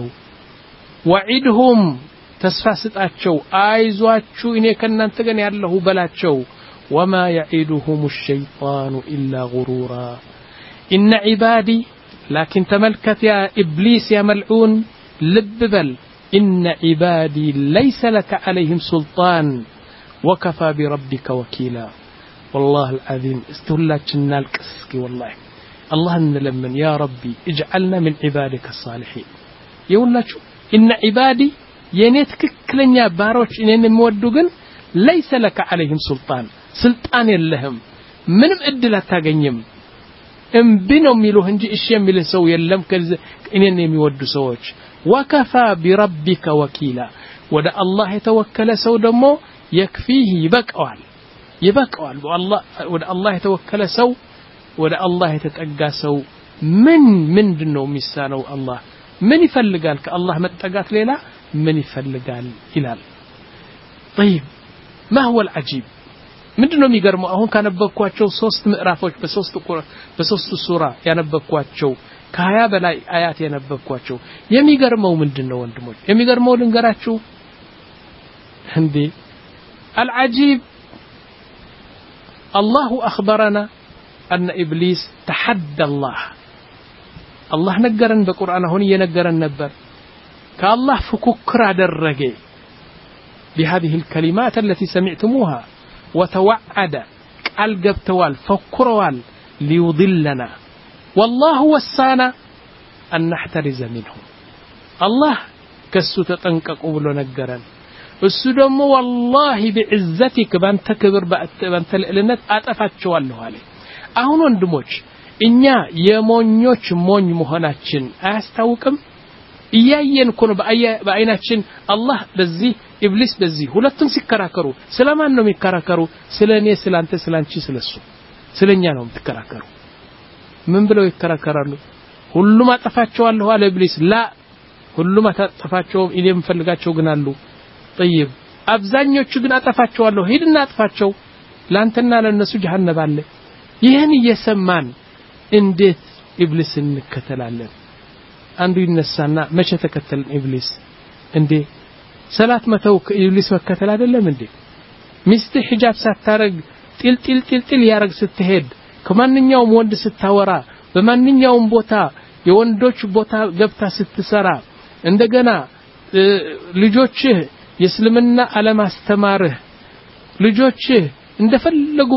ወዒድሁም ተስፋ ስጣቸው አይዟችሁ እኔ ከናንተ ጋር ያለሁ በላቸው وما يعيدهم الشيطان الا غرورا ان عبادي لكن تملكت يا ابليس يا ملعون لببل ان عبادي ليس لك عليهم سلطان وكفى بربك وكيلا والله العظيم استهلاكنا القسكي والله الله نلمن يا ربي اجعلنا من عبادك الصالحين يقوللاችሁ ان عبادي የኔ ትክክለኛ ባሮች እኔን የሚወዱ ግን ليس لك عليهم سلطان سلطان የለህም ምንም እድል አታገኝም እምቢ ነው የሚሉህ እንጂ እሺ የሚልህ ሰው የለም እኔን የሚወዱ ሰዎች وكفى بربك وكيلا ወደ አላህ የተወከለ ሰው ደግሞ يكفيه ይበቃዋል ይበቃዋል والله ወደ አላህ የተወከለ ሰው ወደ አላህ የተጠጋ ሰው ምን ምንድነው የሚሳነው አላህ ምን ይፈልጋል ከአላህ መጠጋት ሌላ ምን ይፈልጋል ይላል طيب ما هو العجيب ምንድነው የሚገርመው አሁን ካነበብኳቸው ሶስት ምዕራፎች በሶስት በሶስት ሱራ ያነበብኳቸው ከሀያ በላይ አያት ያነበብኳቸው የሚገርመው ምንድነው ወንድሞች የሚገርመው ልንገራችሁ እንዴ العجيب الله أخبرنا أن إبليس تحدى الله الله نجرن بقرآن هون ينجرن نبر كالله فككرا درجي بهذه الكلمات التي سمعتموها وتوعد قال جبتوال فكروال ليضلنا والله وصانا أن نحترز منه الله كسو تطنققوا بلو نجرن እሱ ደግሞ والله بعزتك ባንተ ክብር ባንተ ልዕልነት አጠፋቸዋለሁ አለ አሁን ወንድሞች እኛ የሞኞች ሞኝ መሆናችን አያስታውቅም እያየን እኮ ነው በአይናችን አላህ በዚህ ኢብሊስ በዚህ ሁለቱም ሲከራከሩ ስለማን ነው የሚከራከሩ ስለኔ ስላንተ ስላንቺ ስለሱ ስለኛ ነው የሚከራከሩ ምን ብለው ይከራከራሉ ሁሉም አጠፋቸዋለሁ አለ ኢብሊስ ላ ሁሉም አጠፋቸው እኔ የምፈልጋቸው ግን አሉ طيب አብዛኞቹ ግን አጠፋቸዋለሁ ሄድና አጥፋቸው ላንተና ለነሱ ጀሃነም አለ ይሄን እየሰማን እንዴት ኢብሊስን እንከተላለን አንዱ ይነሳና መቼ ተከተልን ኢብሊስ እንዴ ሰላት መተው ኢብሊስ መከተል አይደለም እንዴ ሚስት ሒጃብ ሳታረግ ጢል ጢል ጢል ጢል ያረግ ስትሄድ ከማንኛውም ወንድ ስታወራ በማንኛውም ቦታ የወንዶች ቦታ ገብታ ስትሰራ እንደገና ልጆችህ የእስልምና ዓለም አስተማርህ ልጆችህ እንደፈለጉ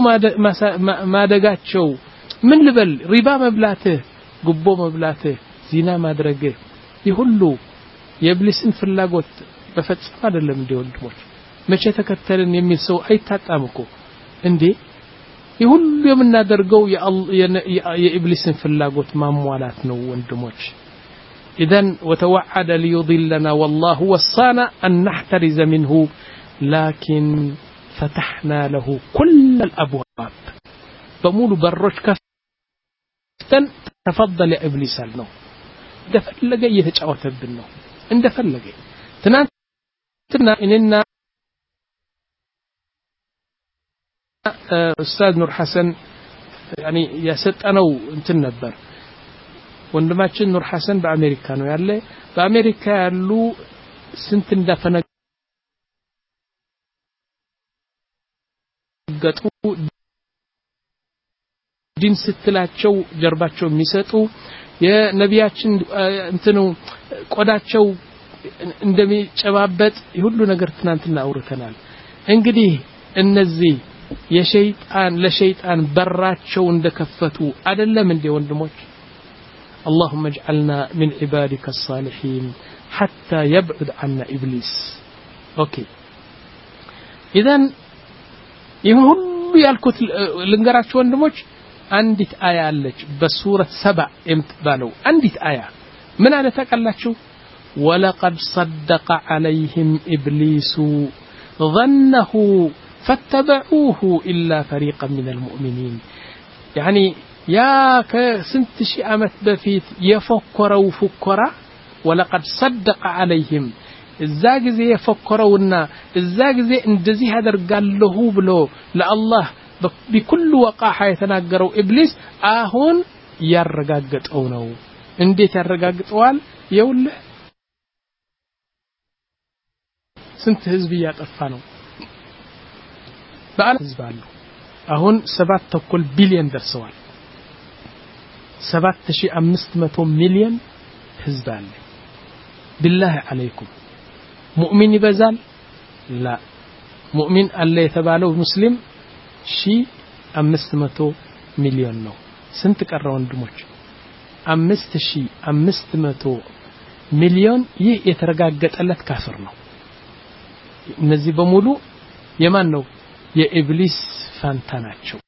ማደጋቸው ምን ልበል ሪባ መብላትህ ጉቦ መብላትህ ዚና ማድረግህ ይሁሉ የኢብሊስን ፍላጎት በፈጽሞ አይደለም እንደ ወንድሞች መቼ ተከተልን የሚል ሰው አይታጣምኮ እንዴ ይሁሉ የምናደርገው የኢብሊስን ፍላጎት ማሟላት ነው ወንድሞች إذن وتوعد ليضلنا والله وصانا أن نحترز منه لكن فتحنا له كل الأبواب بمول بروش كفتن تفضل يا إبليس لنا دفلق يتجاوت بنا إن دفلق تنانتنا إننا أستاذ نور حسن يعني يا ست أنا وانتنبر ወንድማችን ኑር ሐሰን በአሜሪካ ነው ያለ በአሜሪካ ያሉ ስንት እንደፈነገጡ ዲን ስትላቸው ጀርባቸው የሚሰጡ የነቢያችን እንትኑ ቆዳቸው እንደሚጨባበጥ ሁሉ ነገር ትናንትና አውርተናል እንግዲህ እነዚህ የሸይጣን ለሸይጣን በራቸው እንደከፈቱ አይደለም እንደ ወንድሞች اللهم اجعلنا من عبادك الصالحين حتى يبعد عنا إبليس أوكي إذن يهون يالكوت لنقرأت وندموش عندت آية لك بسورة سبع امتبالو عندت آية من أنا تقلتشو ولقد صدق عليهم إبليس ظنه فاتبعوه إلا فريقا من المؤمنين يعني يا كسنت شي أمت بفيت يفكروا فكرة ولقد صدق عليهم الزاق زي يفكرونا الزاق زي اندزي هذا قال له بلو لله بكل وقاحة يتناقروا إبليس آهون يرقاقت أونو انديت يرقاقت وال يوله سنت هزبيات أفانو بقى هزبالو آهون سبات تقول بليون در سوال سبعة شيء أمست متو مليون حزبان بالله عليكم مؤمن بزال لا مؤمن اللي يتباله مسلم شيء أمست متو مليون نو سنتك الروان دموج أمست شيء أمست متو مليون يه يترقاقت ألت كافر نو نزي بمولو يمان نو يا إبليس فانتاناتشو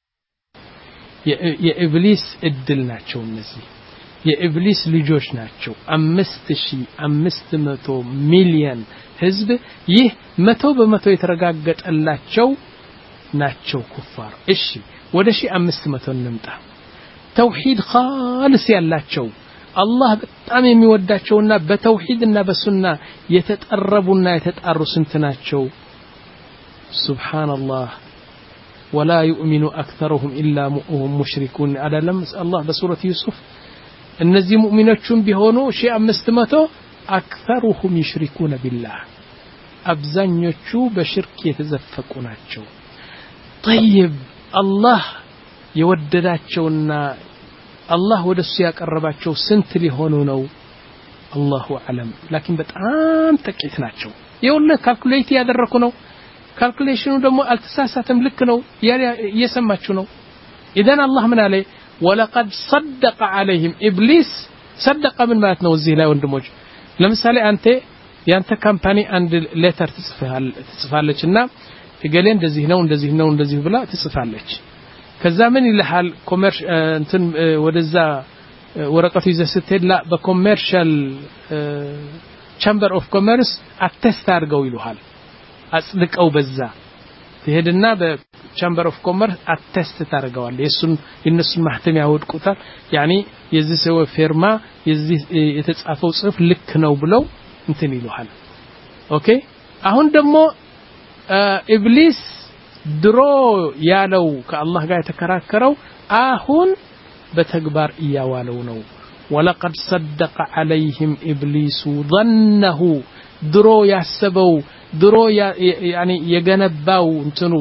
የኢብሊስ እድል ናቸው እነዚህ የኢብሊስ ልጆች ናቸው አምስት ሺህ አምስት መቶ ሚሊዮን ህዝብ ይህ መቶ በመቶ የተረጋገጠላቸው ናቸው ኩፋር እሺ ወደ ሺህ አምስት መቶ እንምጣ ተውሂድ خالص ያላቸው አላህ በጣም የሚወዳቸውና በተውሂድና በሱና የተጠረቡና የተጣሩ ስንት ናቸው ሱብሃንአላህ ولا يؤمن أكثرهم إلا هم مشركون على لمس الله بسورة يوسف النزي مؤمنون بهونو شيء مستمتو أكثرهم يشركون بالله أبزان يشو بشرك يتزفقوناتشو طيب الله የወደዳቸውና አላህ ወደሱ ያቀረባቸው ስንት ሊሆኑ ነው አላሁ አለም ላኪን በጣም ጥቂት ናቸው የውለ ካልኩሌት ያደረኩ ነው ካልኩሌሽኑ ደግሞ አልተሳሳተም ልክ ነው እየሰማችሁ ነው اذا الله من عليه ولقد صدق عليهم ابليس صدق من ማለት ነው እዚህ ላይ ወንድሞች ለምሳሌ አንተ ያንተ ካምፓኒ አንድ ሌተር ትጽፋል ትጽፋለችና እገሌ እንደዚህ ነው እንደዚህ ነው እንደዚህ ብላ ትጽፋለች ከዛ ምን ይልሃል ኮመርሽ እንትን ወደዛ ወረቀቱ ይዘህ ስትሄድ ላ በኮመርሻል ቻምበር ኦፍ ኮመርስ አተስት አድርገው ይሉሃል አጽድቀው በዛ ትሄድና በቻምበር ኦፍ ኮመርስ አተስት ታደርገዋል የሱን የነሱን ማህተም ያወድቁታል ያኒ የዚህ ሰው ፌርማ የዚህ የተጻፈው ጽፍ ልክ ነው ብለው እንትን ይሉሃል ኦኬ አሁን ደግሞ ኢብሊስ ድሮ ያለው ከአላህ ጋር የተከራከረው አሁን በተግባር እያዋለው ነው ولقد صدق عليهم ابليس ظنه ድሮ ያሰበው ድሮ ያኒ የገነባው እንትኑ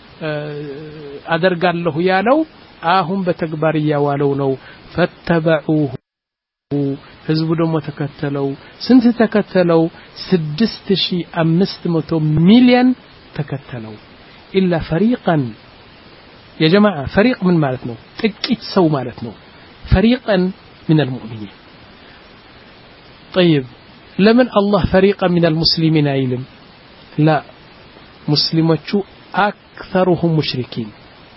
አደርጋለሁ ያለው አሁን በተግባር እያዋለው ነው ፈተበዑሁ ህዝቡ ደግሞ ተከተለው ስንት ተከተለው ስድስት ሺህ አምስት መቶ ሚሊዮን ተከተለው إلا فريقا يا جماعة فريق من مالتنا تكيت سو مالتنا فريقا من المؤمنين طيب لمن الله فريقا من المسلمين علم لا مسلمات أكثرهم مشركين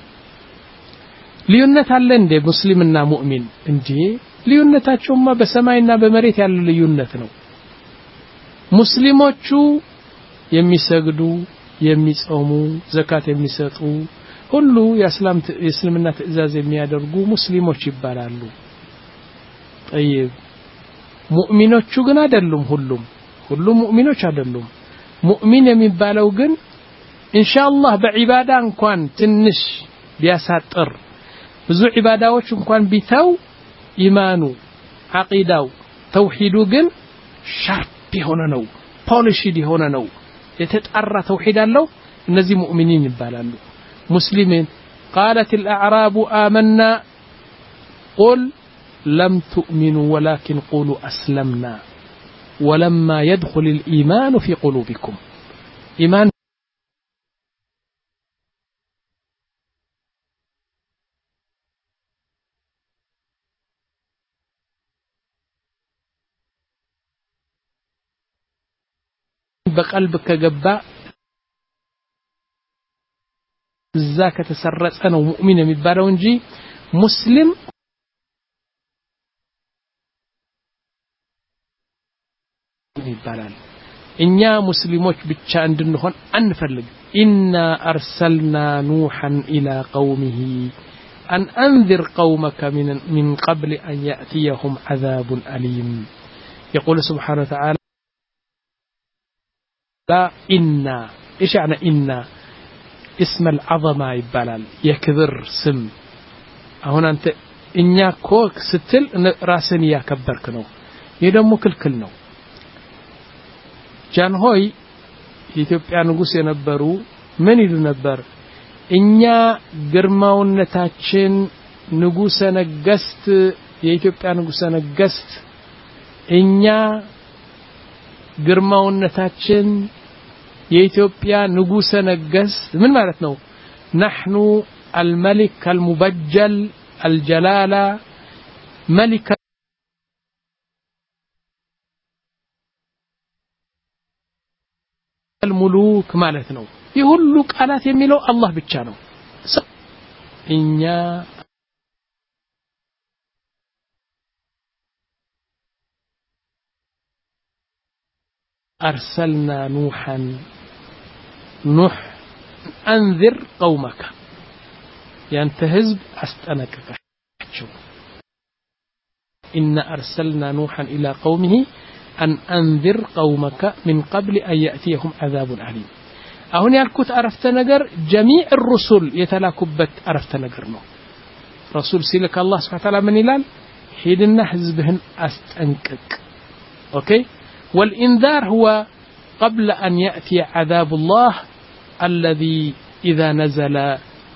ليونت على مسلمنا مؤمن انجي ليونتات شما بسماينا بمريت على ليونتنا مسلمات يمسجدوا የሚጾሙ ዘካት የሚሰጡ ሁሉ የእስላም የእስልምና ትእዛዝ የሚያደርጉ ሙስሊሞች ይባላሉ طيب ሙእሚኖቹ ግን አይደሉም ሁሉም ሁሉም ሙእሚኖች አይደሉም ሙእሚን የሚባለው ግን ኢንሻአላህ በዒባዳ እንኳን ትንሽ ቢያሳጥር ብዙ ዒባዳዎች እንኳን ቢተው ኢማኑ አቂዳው ተውሂዱ ግን ሻርፕ የሆነ ነው ፖሊሽድ የሆነ ነው የተጣራ ተውሂድ አለው እነዚህ ሙእሚኒን ይባላሉ ሙስሊሚን قالت الاعراب آمنا قل لم تؤمنوا ولكن قولوا اسلمنا ولما يدخل الايمان في قلوبكم ايمان بقلبك ከገባ እዛ ከተሰረጸ ነው ሙእሚን የሚባለው እንጂ ሙስሊም ይባላል እኛ ሙስሊሞች ብቻ እንድንሆን አንፈልግ ኢና አርሰልና ኑሐን ኢላ ቀውሚሂ አን አንذر قومك من من قبل أن يأتيهم عذاب أليم يقول سبحانه وتعالى لا إنا إيش يعني إنا اسم العظمة يبالال يكبر سم هنا أنت إنيا كوك ستل راسني يكبرك نو يدمو كل كل نو جان هوي የኢትዮጵያ ንጉስ የነበሩ ምን ይሉ ነበር እኛ ግርማውነታችን ንጉሰ ነገስት የኢትዮጵያ ንጉሰ ነገስት እኛ ግርማውነታችን የኢትዮጵያ ንጉሰ ነገስት ምን ማለት ነው نحن الملك المبجل الجلاله ملك الملوك ማለት ነው ይሁሉ ቃላት የሚለው አላህ ብቻ ነው እኛ أرسلنا نوحا نوح أنذر قومك ينتهزب أستنكك إن أرسلنا نوحا إلى قومه أن أنذر قومك من قبل أن يأتيهم عذاب أليم أهون يالكوت عرفت نجر جميع الرسل يتلاكبت عرفت نجر نو رسول سيلك الله سبحانه وتعالى من إلال حيدنا حزبهن أستنكك أوكي والإنذار هو قبل أن يأتي عذاب الله الذي إذا نزل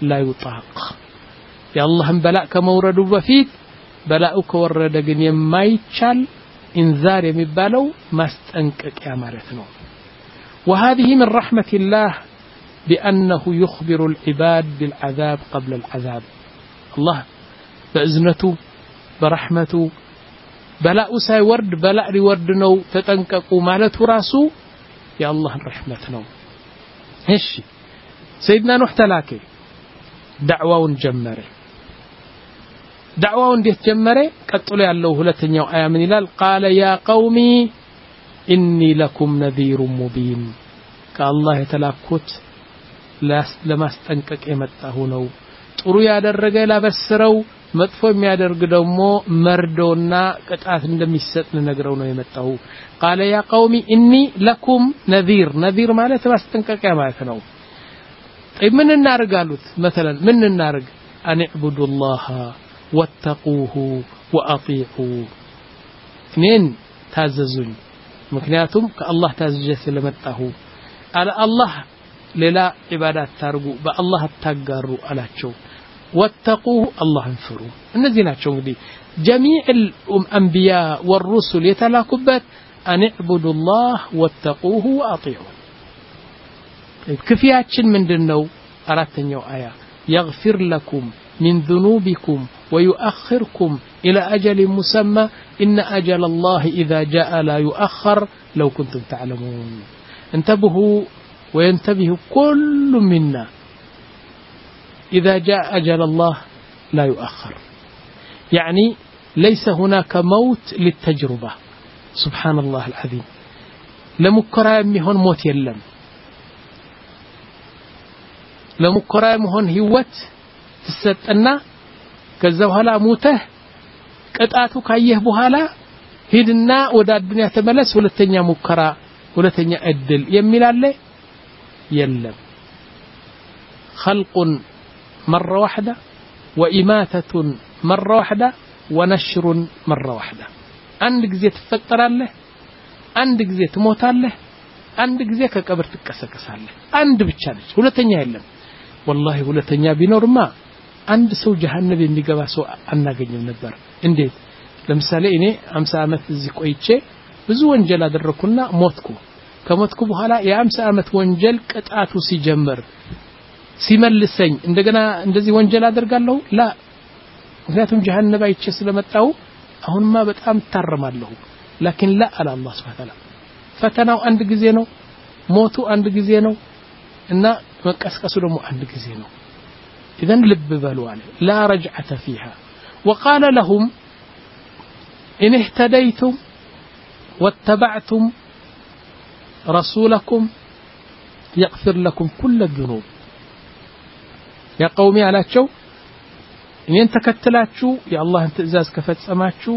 لا يطاق يا الله بلاء كموردو بفيت بلاء كورد ግን የማይቻል انذار የሚባለው ማስጠንቀቂያ ማለት ነው وهذه من رحمة الله بأنه يخبر العباد بالعذاب قبل العذاب الله بإذنته برحمته بلاء سيورد بلاء ريورد نو تتنققوا مالته راسو يا الله الرحمة نو ايش سيدنا نوح تلاكي دعوة جمره دعوة انديه جمره قطلو ያለው ሁለተኛው አያ ምን ይላል قال يا قومي إني لكم نذير مبين كالله የተላኩት ለማስጠንቀቅ የመጣሁ ነው ጥሩ ያደረገ ላበስረው መጥፎ የሚያደርግ ደግሞ መርዶና ቅጣት እንደሚሰጥ ነግረው ነው የመጣው قال يا قوم اني لكم نذير نذير ማለት ማስጠንቀቂያ ማለት ነው طيب ምን እናርጋሉት مثلا ምን እናርግ ان اعبدوا الله واتقوه واطيعوا እኔን ታዘዙኝ ምክንያቱም ከአላህ ታዘዘ ስለመጣሁ አለ አላህ ሌላ ኢባዳት ታርጉ በአላህ ታጋሩ አላቸው واتقوه الله انفروا እነዚህ ናቸው እንግዲህ جميع الانبياء والرسل يتلاكبت ان اعبدوا الله واتقوه واطيعوا كفياتችን ምንድነው አራተኛው አያ يغفر لكم من ذنوبكم ويؤخركم إلى أجل مسمى إن أجل الله إذا جاء لا يؤخر لو كنتم تعلمون انتبهوا وينتبه كل منا إذا جاء أجل الله لا يؤخر يعني ليس هناك موت للتجربة سبحان الله العظيم لمكرا يمهن موت يلم لمكرا يمهن هوت تستنى ከዛ በኋላ ሞተህ ቅጣቱ ካየህ በኋላ ሂድና ወደ አዱንያ ተመለስ ሁለተኛ ሙከራ ሁለተኛ እድል የሚላለ የለም خلق مرة واحدة وإماتة مرة واحدة ونشر مرة واحدة አንድ ጊዜ ትፈጠራለህ አንድ ጊዜ ትሞታለህ አንድ ጊዜ ከቀብር ትቀሰቀሳለህ አንድ ብቻ ነች ሁለተኛ የለም والله ሁለተኛ ቢኖርማ አንድ ሰው ጀሃነም የሚገባ ሰው አናገኝም ነበር እንዴት ለምሳሌ እኔ ሃምሳ አመት እዚህ ቆይቼ ብዙ ወንጀል አደረኩና ሞትኩ ከሞትኩ በኋላ የ50 አመት ወንጀል ቅጣቱ ሲጀምር ሲመልሰኝ እንደገና እንደዚህ ወንጀል አደርጋለሁ ላ ምክንያቱም ጀሃነም አይቼ ስለመጣው አሁንማ በጣም ታረማለሁ لكن لا على الله سبحانه وتعالى ፈተናው አንድ ጊዜ ነው ሞቱ አንድ ጊዜ ነው እና መቀስቀሱ ደግሞ አንድ ጊዜ ነው إذن لب بالوا لا رجعة فيها وقال لهم إن اهتديتم واتبعتم رسولكم يغفر لكم كل الذنوب يا قومي على شو إن ينتكتلاتشو يا الله انت إزاز كفت سماتشو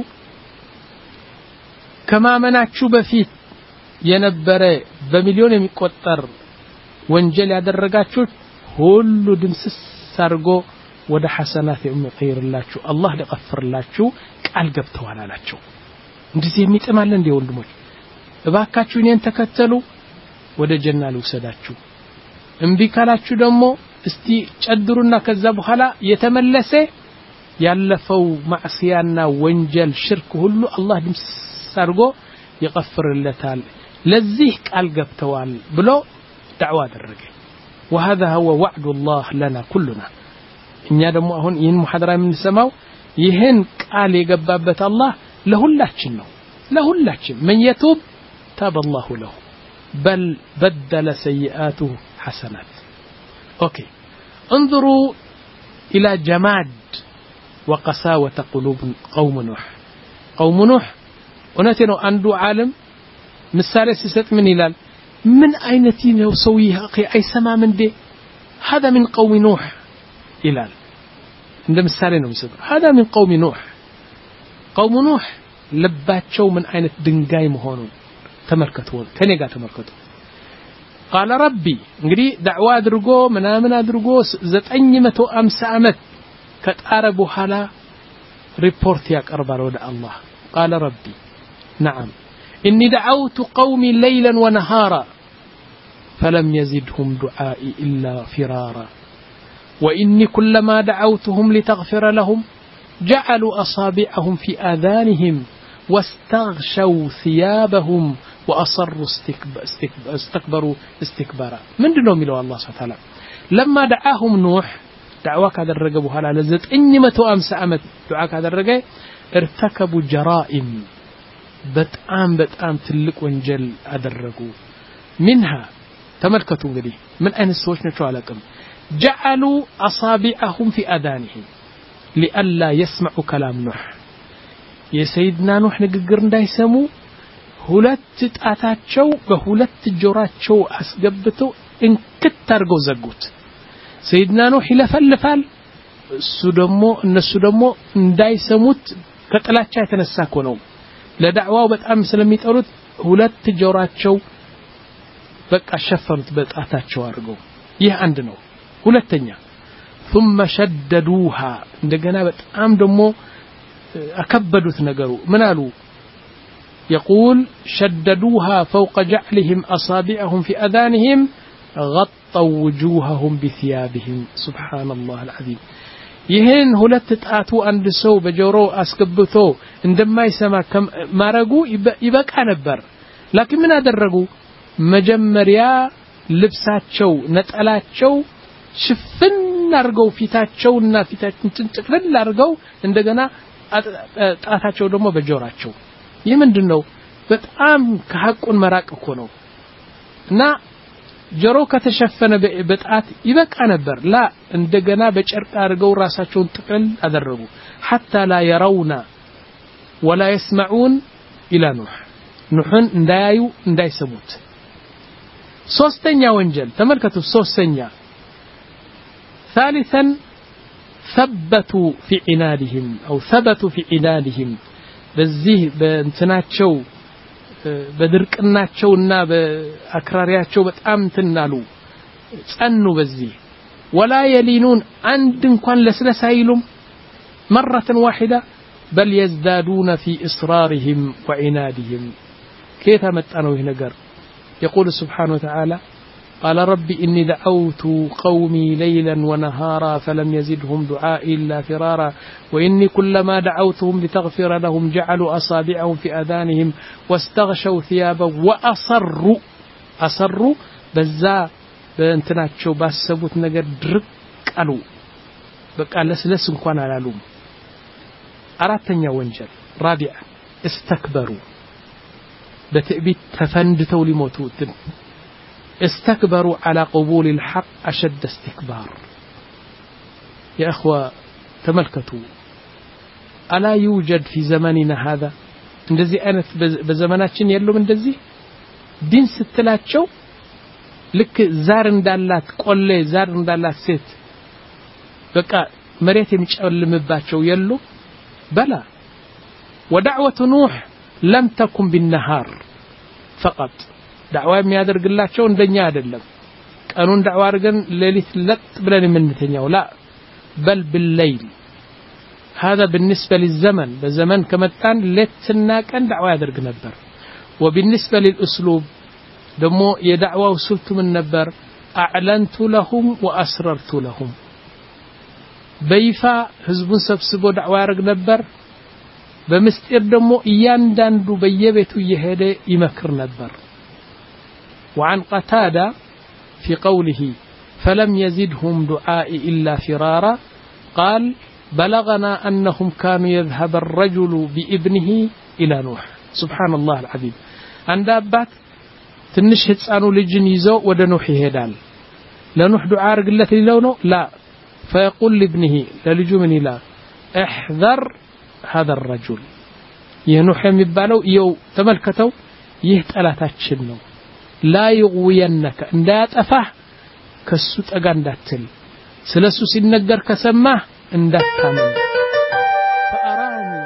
كما مناتشو بفيت ينبري بمليون يمكوتر وانجل يدرقاتشو ሁሉ ድምስስ አርጎ ወደ ሐሰናት የሚቀይርላችሁ አላህ ሊቀፍርላችሁ ቃል ገብተዋል አላችሁ እንደዚህ የሚጥማል እንደ ወንድሞች እባካችሁ እኔን ተከተሉ ወደ ጀና ልውሰዳችሁ እምቢ ካላችሁ ደግሞ እስቲ ጨድሩና ከዛ በኋላ የተመለሰ ያለፈው ማዕሲያና ወንጀል ሽርክ ሁሉ አላህ ድምስስ አርጎ ይቀፍርለታል ለዚህ ቃል ገብተዋል ብሎ ዳዕዋ አደረገ وهذا هو وعد الله لنا كلنا እኛ ደግሞ አሁን ይህን ሙሐደራ የምንሰማው ይህን ቃል የገባበት አላህ ለሁላችን ነው ለሁላችን من يتوب تاب الله له بل بدل سيئاته حسنات اوكي انظروا الى جماد وقساوة قلوب قوم نوح قوم نوح ونتنو عنده عالم مثال ሲሰጥ ምን ይላል من أين تينه سويها أخي أي سما من دي هذا من قوم نوح إلال عندما السالين ويصدر هذا من قوم نوح قوم نوح لبات شو من أين دنجاي مهونون تمركتون تنيقا تمركتون قال ربي نقري دعوة درقو منامنا درقو زت أنيمتو أمس أمت كتعربوا حالا ريبورت ياك أربع ودع الله قال ربي نعم إني دعوت قومي ليلا ونهارا فلم يزدهم دعائي إلا فرارا وإني كلما دعوتهم لتغفر لهم جعلوا أصابعهم في آذانهم واستغشوا ثيابهم وأصروا استكبروا استكبارا. من دونهم إلى الله سبحانه وتعالى لما دعاهم نوح دعوة كذا الرجبوا هلا لزت إني متو أمس أمت دعاء كذا الرجع ارتكبوا جرائم بتأم بتأم تلك وانجل أدرجوا منها تملكتوا قدي من أين السوش نشوا لكم جعلوا أصابعهم في آذانهم لئلا يسمعوا كلام نوح يا سيدنا نوح نقدر እንዳይሰሙ ሁለት ጣታቸው በሁለት ጆራቸው አስገብተው እንክት አድርገው ዘጉት። ሰይድና ኑህ ይለፈልፋል እሱ ደግሞ እነሱ ደግሞ እንዳይሰሙት ከጥላቻ የተነሳ ነው ለዳዕዋው በጣም ስለሚጠሩት ሁለት ጆራቸው በቃ ሸፈኑት በጣታቸው አድርገው። ይህ አንድ ነው። ሁለተኛ ثم شددوها እንደገና በጣም ደግሞ أكبدوا نجروا من قالوا يقول شددوها فوق جعلهم أصابعهم في أذانهم غطوا وجوههم بثيابهم سبحان الله العظيم يهن هلت تأتوا عند سو بجورو أسكبتو عندما يسمع كم مارجو يبقى نبر لكن من هذا الرجو مجمريا لبسات شو نتقلات شو شفن أرجو فيتاتشو نا فيتاتشو تنتقل أرجو عندنا ጣታቸው ደግሞ በጆራቸው ይህ ምንድነው በጣም ከሐቁን መራቅ እኮ ነው እና ጆሮ ከተሸፈነ በጣት ይበቃ ነበር ላ እንደገና በጨርቅ አድርገው ራሳቸውን ጥቅል አደረጉ حتى لا يرون ولا يسمعون الى نوح ኑህን እንዳያዩ እንዳይሰሙት ሶስተኛ ወንጀል ተመልከቱ ሶስተኛ ثالثا ثبتوا في عنادهم أو ثبتوا في عنادهم بزيه بانتناتشو بدرقناتشونا بأكرارياتشو بتأم تنالو تصنوا بزيه ولا يلينون عند كان لسلسايلهم مرة واحدة بل يزدادون في إصرارهم وعنادهم كيف متأنوا هنا يقول سبحانه وتعالى قال رب إني دعوت قومي ليلا ونهارا فلم يزدهم دعائي إلا فرارا وإني كلما دعوتهم لتغفر لهم جعلوا أصابعهم في آذانهم واستغشوا ثيابا وأصروا أصروا بزا بانتناتشو باسبوت نجر درك قالوا بقى لسلس انكوان على لوم أراتنيا وانجل رابعا استكبروا بتأبيت تفندتوا لموتوت استكبروا على قبول الحق أشد استكبار. يا أخوة تملكتوا ألا يوجد في زماننا هذا እንደዚህ አይነት በዘመናችን ያለው እንደዚህ ዲን ስትላቸው ልክ ዛር እንዳላት ቆሌ ዛር እንዳላት ሴት በቃ መሬት የሚጨልምባቸው ያሉ በላ ودعوة نوح لم تكن بالنهار فقط دعوة የሚያደርግላቸው እንደኛ አይደለም ቀኑን ዳዕዋ አድርገን ሌሊት ለጥ ብለን የምንተኛው لا بل بالليل هذا بالنسبة للزمن بزمن كمتان لتنا كان دعوة يدرق نبر وبالنسبة للأسلوب دمو يدعوة وسلت من نبر أعلنت لهم وأسررت لهم بيفا حزبون سبسبو دعوة يدرق نبر بمستير دمو إيان داندو بيبتو يهدي يمكر نبر وعن قتادة في قوله فلم يزدهم دعائي إلا فرارا قال بلغنا أنهم كانوا يذهب الرجل بابنه إلى نوح سبحان الله العظيم عند أبات تنشهد سانو لجن يزو ود نوح يهدال لنوح دعاء رجلة لونه لا فيقول لابنه للجو من لا احذر هذا الرجل ينوح يمبالو يو تملكتو يهتألاتاتشنو لا يغوينك اندات أفاه كسوت أغانداتل سلسو سنقر كسماه اندات كامل فأراني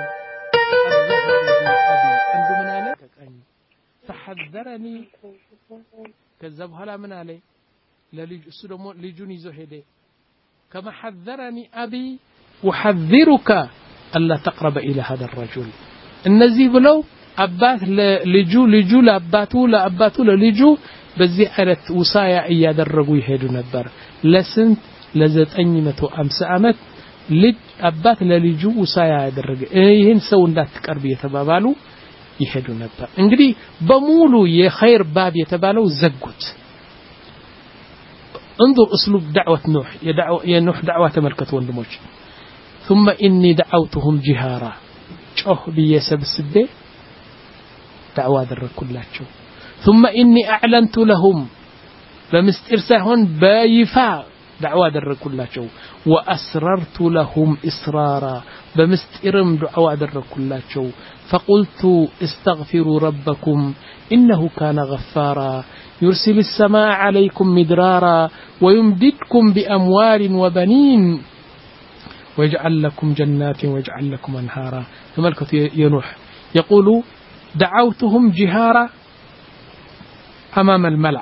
عنده من عليك فحذرني كذب هلا من علي لجوني زهدي كما حذرني أبي وحذرك ألا تقرب إلى هذا الرجل النزيب لو أبات لجو لجو لأباتو لأباتو للجو بزي حالة وصايا إياد الرقوي هيدو نبر لسنت ለዘጠኝ መቶ ሃምሳ ዓመት ልጅ አባት ለልጁ ውሳያ ያደረገ ይሄን ሰው እንዳትቀርብ የተባባሉ ይሄዱ ነበር እንግዲህ በሙሉ የኸይር ባብ የተባለው ዘጉት انظر اسلوب دعوه نوح يا دعوه يا نوح دعوه تملكت وندموش ثم اني دعوتهم جهارا ጮህ بيسبسب دعوه አደረኩላቸው ثم اني اعلنت لهم በምስጢር ሳይሆን በይፋ دعوه አደረኩላቸው واسررت لهم اسرارا بمسطرم دعوه አደረኩላቸው فقلت استغفروا ربكم انه كان غفارا يرسل السماء عليكم مدرارا ويمددكم باموال وبنين ويجعل لكم جنات ويجعل لكم انهارا تملكت يا نوح يقول دعوتهم جهارا امام الملأ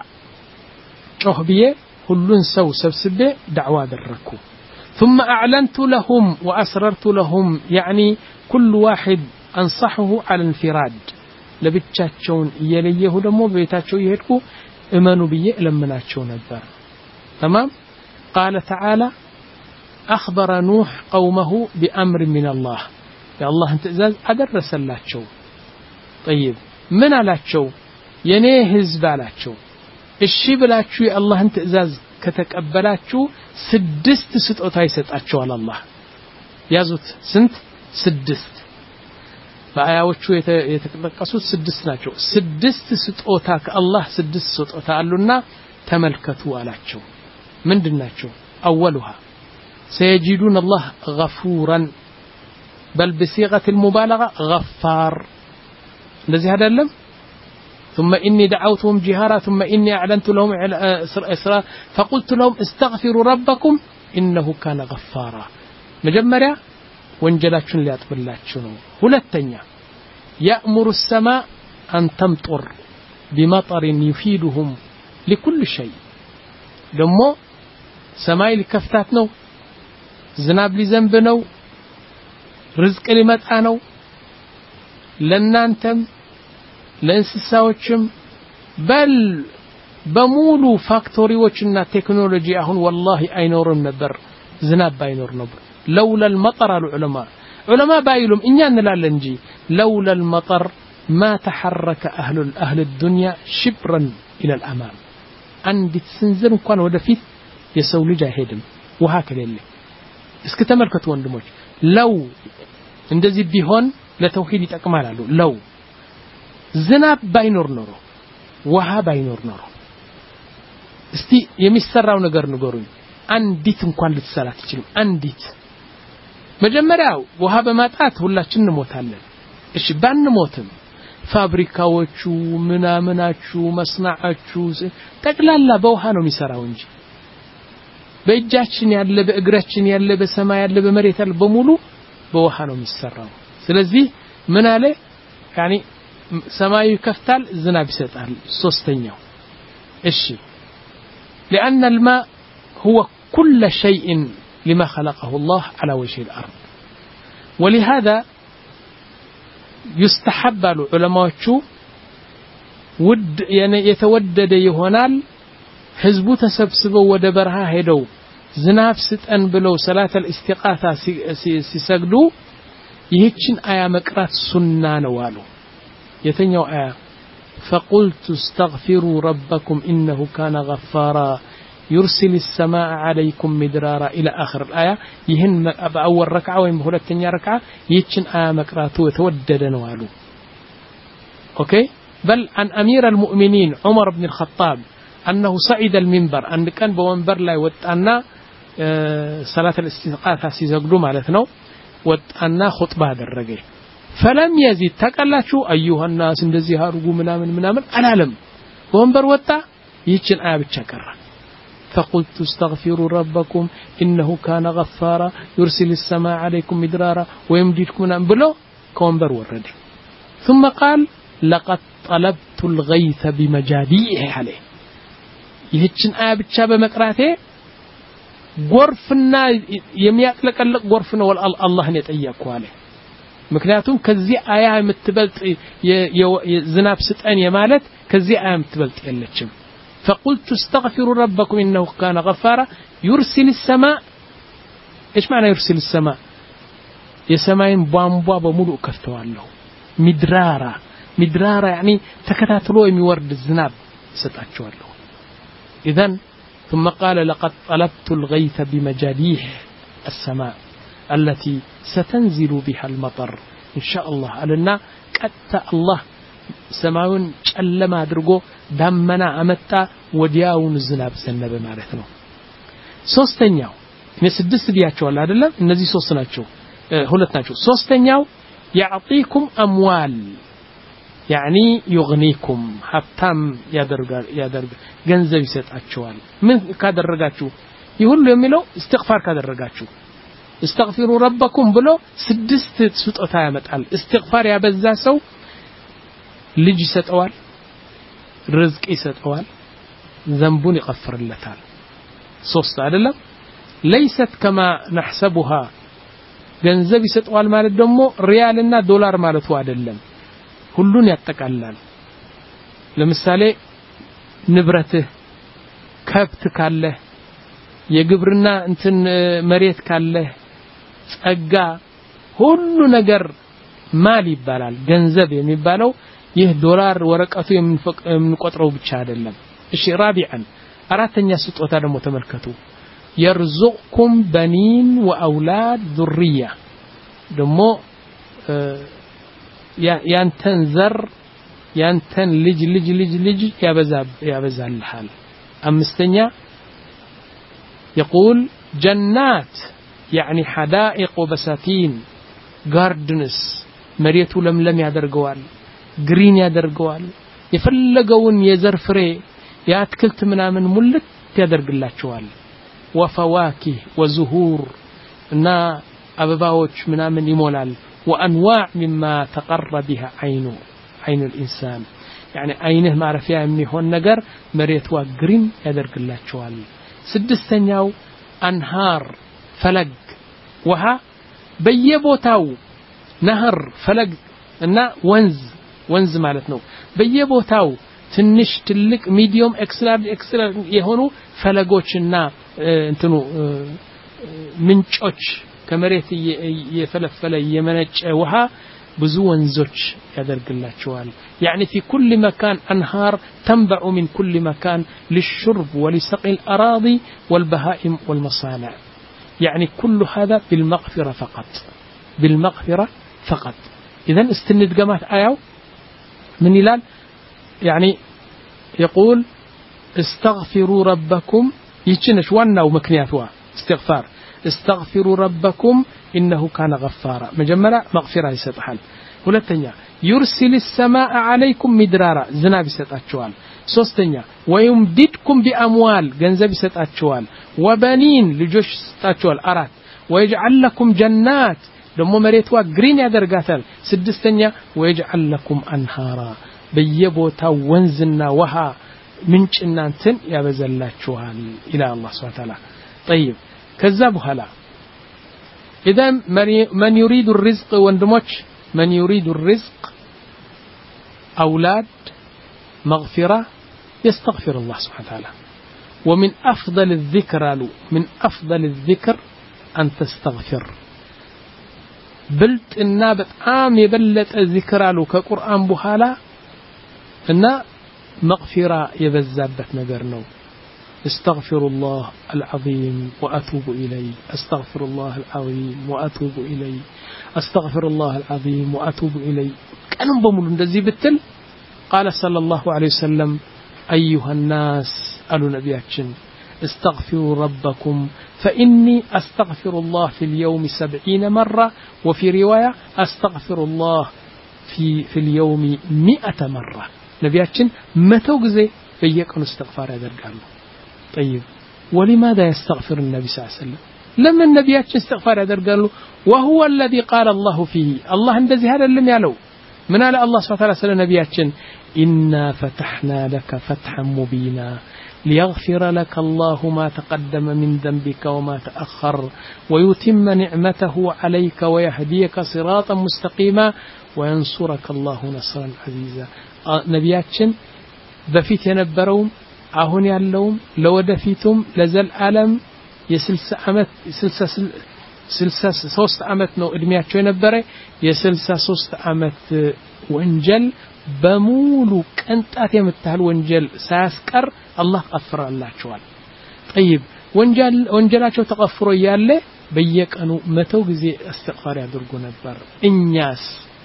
ጮህብዬ ሁሉን ሰው ሰብስቤ دعوه አደረኩ ثم اعلنت لهم واسررت لهم يعني كل واحد انصحه على الانفراد ለብቻቸውን እየለየሁ ደግሞ በቤታቸው ይሄድኩ እመኑ ብዬ ለምናቸው ነበር تمام قال تعالى اخبر نوح قومه بامر من الله يا الله ትእዛዝ አደረሰላቸው طيب ምን አላቸው የኔ ህዝብ አላቸው እሺ ብላችሁ የአላህን ትእዛዝ ከተቀበላችሁ ስድስት ስጦታ ይሰጣችኋል አላህ ያዙት ስንት ስድስት በአያዎቹ የተጠቀሱት ስድስት ናቸው ስድስት ስጦታ ከአላህ ስድስት ስጦታ አሉና ተመልከቱ አላቸው ምንድናቸው اولها سيجدون الله غفورا بل بصيغه المبالغه غفار እንደዚህ አይደለም ثم إني دعوتهم جهارا ثم إني أعلنت لهم إسرار فقلت لهم استغفروا ربكم إنه كان غفارا مجمرة وانجلاتشون ليأطبلاتشون هلتنيا يأمر السماء أن تمطر بمطر يفيدهم لكل شيء دمو سماء لكفتاتنو زناب لزنبنو رزق لمتعنو لنانتم ለእንስሳዎችም በል በሙሉ ፋክቶሪዎችና ቴክኖሎጂ አሁን والله አይኖርም ነበር ዝናብ ባይኖር ነበር لولا المطر العلماء علماء بايلهم እኛ እንላለን እንጂ لولا المطر ما تحرك اهل اهل الدنيا شبرا الى الامام አንዲት ስንዝር እንኳን ወደፊት የሰው ልጅ አይሄድም ውሃ ከሌለ እስከ ተመልከቱ ወንድሞች ለው እንደዚህ ቢሆን ለተውሂድ ይጠቅማል አሉ ለው ዝናብ ባይኖር ኖሮ ውሃ ባይኖር ኖሮ እስቲ የሚሰራው ነገር ንገሩኝ አንዲት እንኳን ልትሰራ ትችልም አንዲት መጀመሪያው ውሃ በማጣት ሁላችን እንሞታለን እሺ ባንሞትም ፋብሪካዎቹ ምናምናቹ መስናዓቹ ጠቅላላ በውሃ ነው የሚሰራው እንጂ በእጃችን ያለ በእግራችን ያለ በሰማይ ያለ በመሬት ያለ በሙሉ በውሃ ነው የሚሰራው ስለዚህ ምን አለ يعني سماي يكفتال زناب يسطال ሶስተኛው እሺ لأن الماء هو كل شيء لما خلقه الله على وجه الأرض ولهذا يستحب العلماء ود يعني يتودد يهونال حزبو تسبسبوا ወደ በረሃ ሄደው ዝናብ ስጠን ብለው ሰላተ الاستغاثة ሲሰግዱ ይህችን አያ መቅራት ሱና ነው አሉ يتنيو آية فقلت استغفروا ربكم إنه كان غفارا يرسل السماء عليكم مدرارا إلى آخر الآية يهن بأول ركعة ويمهولة تنيا ركعة يتشن آية مكراتو يتودد نوالو أوكي بل عن أمير المؤمنين عمر بن الخطاب أنه صعد المنبر أن كان بمنبر لا يوتأنا صلاة الاستغاثة سيزقلو مالتنا وتأنا خطبة هذا الرجل فلم يزيد تقلاشو ايها الناس እንደዚህ አርጉ ምናምን ምናምን አላለም ወንበር ወጣ ይችን አያ ብቻ ቀረ فقلت استغفروا ربكم انه كان غفارا يرسل السماء عليكم مدرارا ويمددكم بلو كونبر ورد ثم قال لقد طلبت الغيث بمجاديه عليه ይችን አያ ብቻ በመቅራቴ ጎርፍና የሚያቅለቀልቅ ጎርፍ ነው አላህን የጠየቁ አለ ምክንያቱም ከዚህ አያ የምትበልጥ የዝናብ ስጠን የማለት ከዚህ አያ የምትበልጥ የለችም فقلت استغفروا ربكم إنه كان غفارا يرسل السماء. إيش معنى يرسل السماء؟ يسماين بوانبوا بملؤ كفتوا له مدرارا مدرارا يعني تكتاتلو يورد الزناب ستأتشوا له. إذن ثم قال لقد طلبت الغيث بمجاريح السماء التي ستنزل بها المطر إن شاء الله. ألنا كتا الله سماون ጨለማ አድርጎ ዳመና አመጣ ወዲያውን ዝናብ ዘነበ ማለት ነው። ሶስተኛው እኔ ስድስት ቢያቸዋል አይደለም እነዚህ ሶስት ናቸው ሁለት ናቸው። ሶስተኛው يعطيكم اموال يعني يغنيكم ሀብታም ያደርጋል ያደርግ ገንዘብ ይሰጣቸዋል። ምን ካደረጋችሁ ይሁሉ የሚለው استغفار ካደረጋችሁ استغفروا ربكم ብሎ ስድስት ስጦታ ያመጣል። استغفار ያበዛ ሰው ልጅ ይሰጠዋል ርዝቅ ይሰጠዋል ذنبون ይغفርለታል። ሶስት አይደለም ليست كما نحسبها ገንዘብ ይሰጠዋል ማለት ደግሞ ሪያልና ዶላር ማለቱ አይደለም ሁሉን ያጠቃልላል። ለምሳሌ ንብረትህ ከብት ካለ የግብርና እንትን መሬት ካለ ጸጋ ሁሉ ነገር ማል ይባላል። ገንዘብ የሚባለው ይህ ዶላር ወረቀቱ የምንቆጥረው ብቻ አይደለም። እሺ ራቢዓን አራተኛ ስጦታ ደግሞ ተመልከቱ يرزقكم بنين وأولاد ذرية دمو يانتن زر يانتن لج لج لج لج يا بزاب يا بزال الحال. أمستنيا يقول جنات يعني حدائق وبساتين gardens مريتو لملم يادرقوال green يادرقوال يفلقون يزر فري ياتكلت منا من ملت يادرقلاتشوال وفواكه وزهور نا أبباوش منامن يمولال وأنواع مما تقر بها عينه عين الإنسان يعني عينه ما عرف يعني هون نجر مريت وقرين يدرك الله شوال. سدستنياو أنهار فلق وها بيبوتاو نهر فلق نا ونز ونز مالتنو بيبوتاو ትንሽ ትልቅ ሚዲየም ኤክስትራ ኤክስትራ የሆኑ ፈለጎችና እንትኑ ምንጮች ከመሬት የፈለፈለ የመነጨ ውሃ ብዙ ወንዞች ያደርግላቸዋል። يعني في كل مكان أنهار تنبع من كل مكان للشرب ولسقي الأراضي والبهائم والمصانع. يعني كل هذا بالمغفرة فقط بالمغفرة فقط. إذن استند جماعة آية من إلال يعني يقول استغفروا ربكم يتشنش وانا ومكنياتها استغفار استغفروا ربكم إنه كان غفارا مجملا مغفرة يستحل. ولتنيا يرسل السماء عليكم مدرارا زناب يستأتشوال. سوستنيا ويمددكم بأموال جنزب يستأتشوال وبنين لجوش يستأتشوال أرات ويجعل لكم جنات دمو مريتوا جرين يدرقاتل. سدستنيا ويجعل لكم أنهارا بيبوتا وانزنا وها منش انانتن يابزلاچوال الى الله سبحانه وتعالى. طيب كذبوا هلا اذا من يريد الرزق وندموش من يريد الرزق اولاد مغفرة يستغفر الله سبحانه وتعالى. ومن افضل الذكر من افضل الذكر ان تستغفر بلت النابت عام يبلت الذكر له كقرآن بحالا إن مغفرة يبزابت نجرنو استغفر الله العظيم وأتوب إليه استغفر الله العظيم وأتوب إليه استغفر الله العظيم وأتوب إليه كانوا بمولون دزي بتل. قال صلى الله عليه وسلم أيها الناس قالوا نبياتشن استغفروا ربكم فإني أستغفر الله في اليوم سبعين مرة وفي رواية أستغفر الله في في اليوم مئة مرة. نبياتشن متى جزء فيكون استغفار هذا القلب. طيب ولماذا يستغفر النبي صلى الله عليه وسلم؟ لما النبياتشن استغفار هذا القلب وهو الذي قال الله فيه الله اندزي هذا اللي يعلو من على الله سبحانه وتعالى سأل نبياتشن إنا فتحنا لك فتحا مبينا ليغفر لك الله ما تقدم من ذنبك وما تأخر ويتم نعمته عليك ويهديك صراطا مستقيما وينصرك الله نصرا عزيزا. نبياتشن بفيت ينبرون አሁን ያለውም ለወደፊቱም ለዘላለም የ60 አመት ስልሳ ሶስት አመት ነው እድሜያቸው የነበረ የ63 አመት ወንጀል በሙሉ ቅንጣት የምታህል ወንጀል ሳያስቀር አላህ ቀፍራላቸዋል። طيب ወንጀል ወንጀላቸው ተቀፍሮ ያለ በየቀኑ መቶ ጊዜ እስትግፋር ያደርጉ ነበር። እኛስ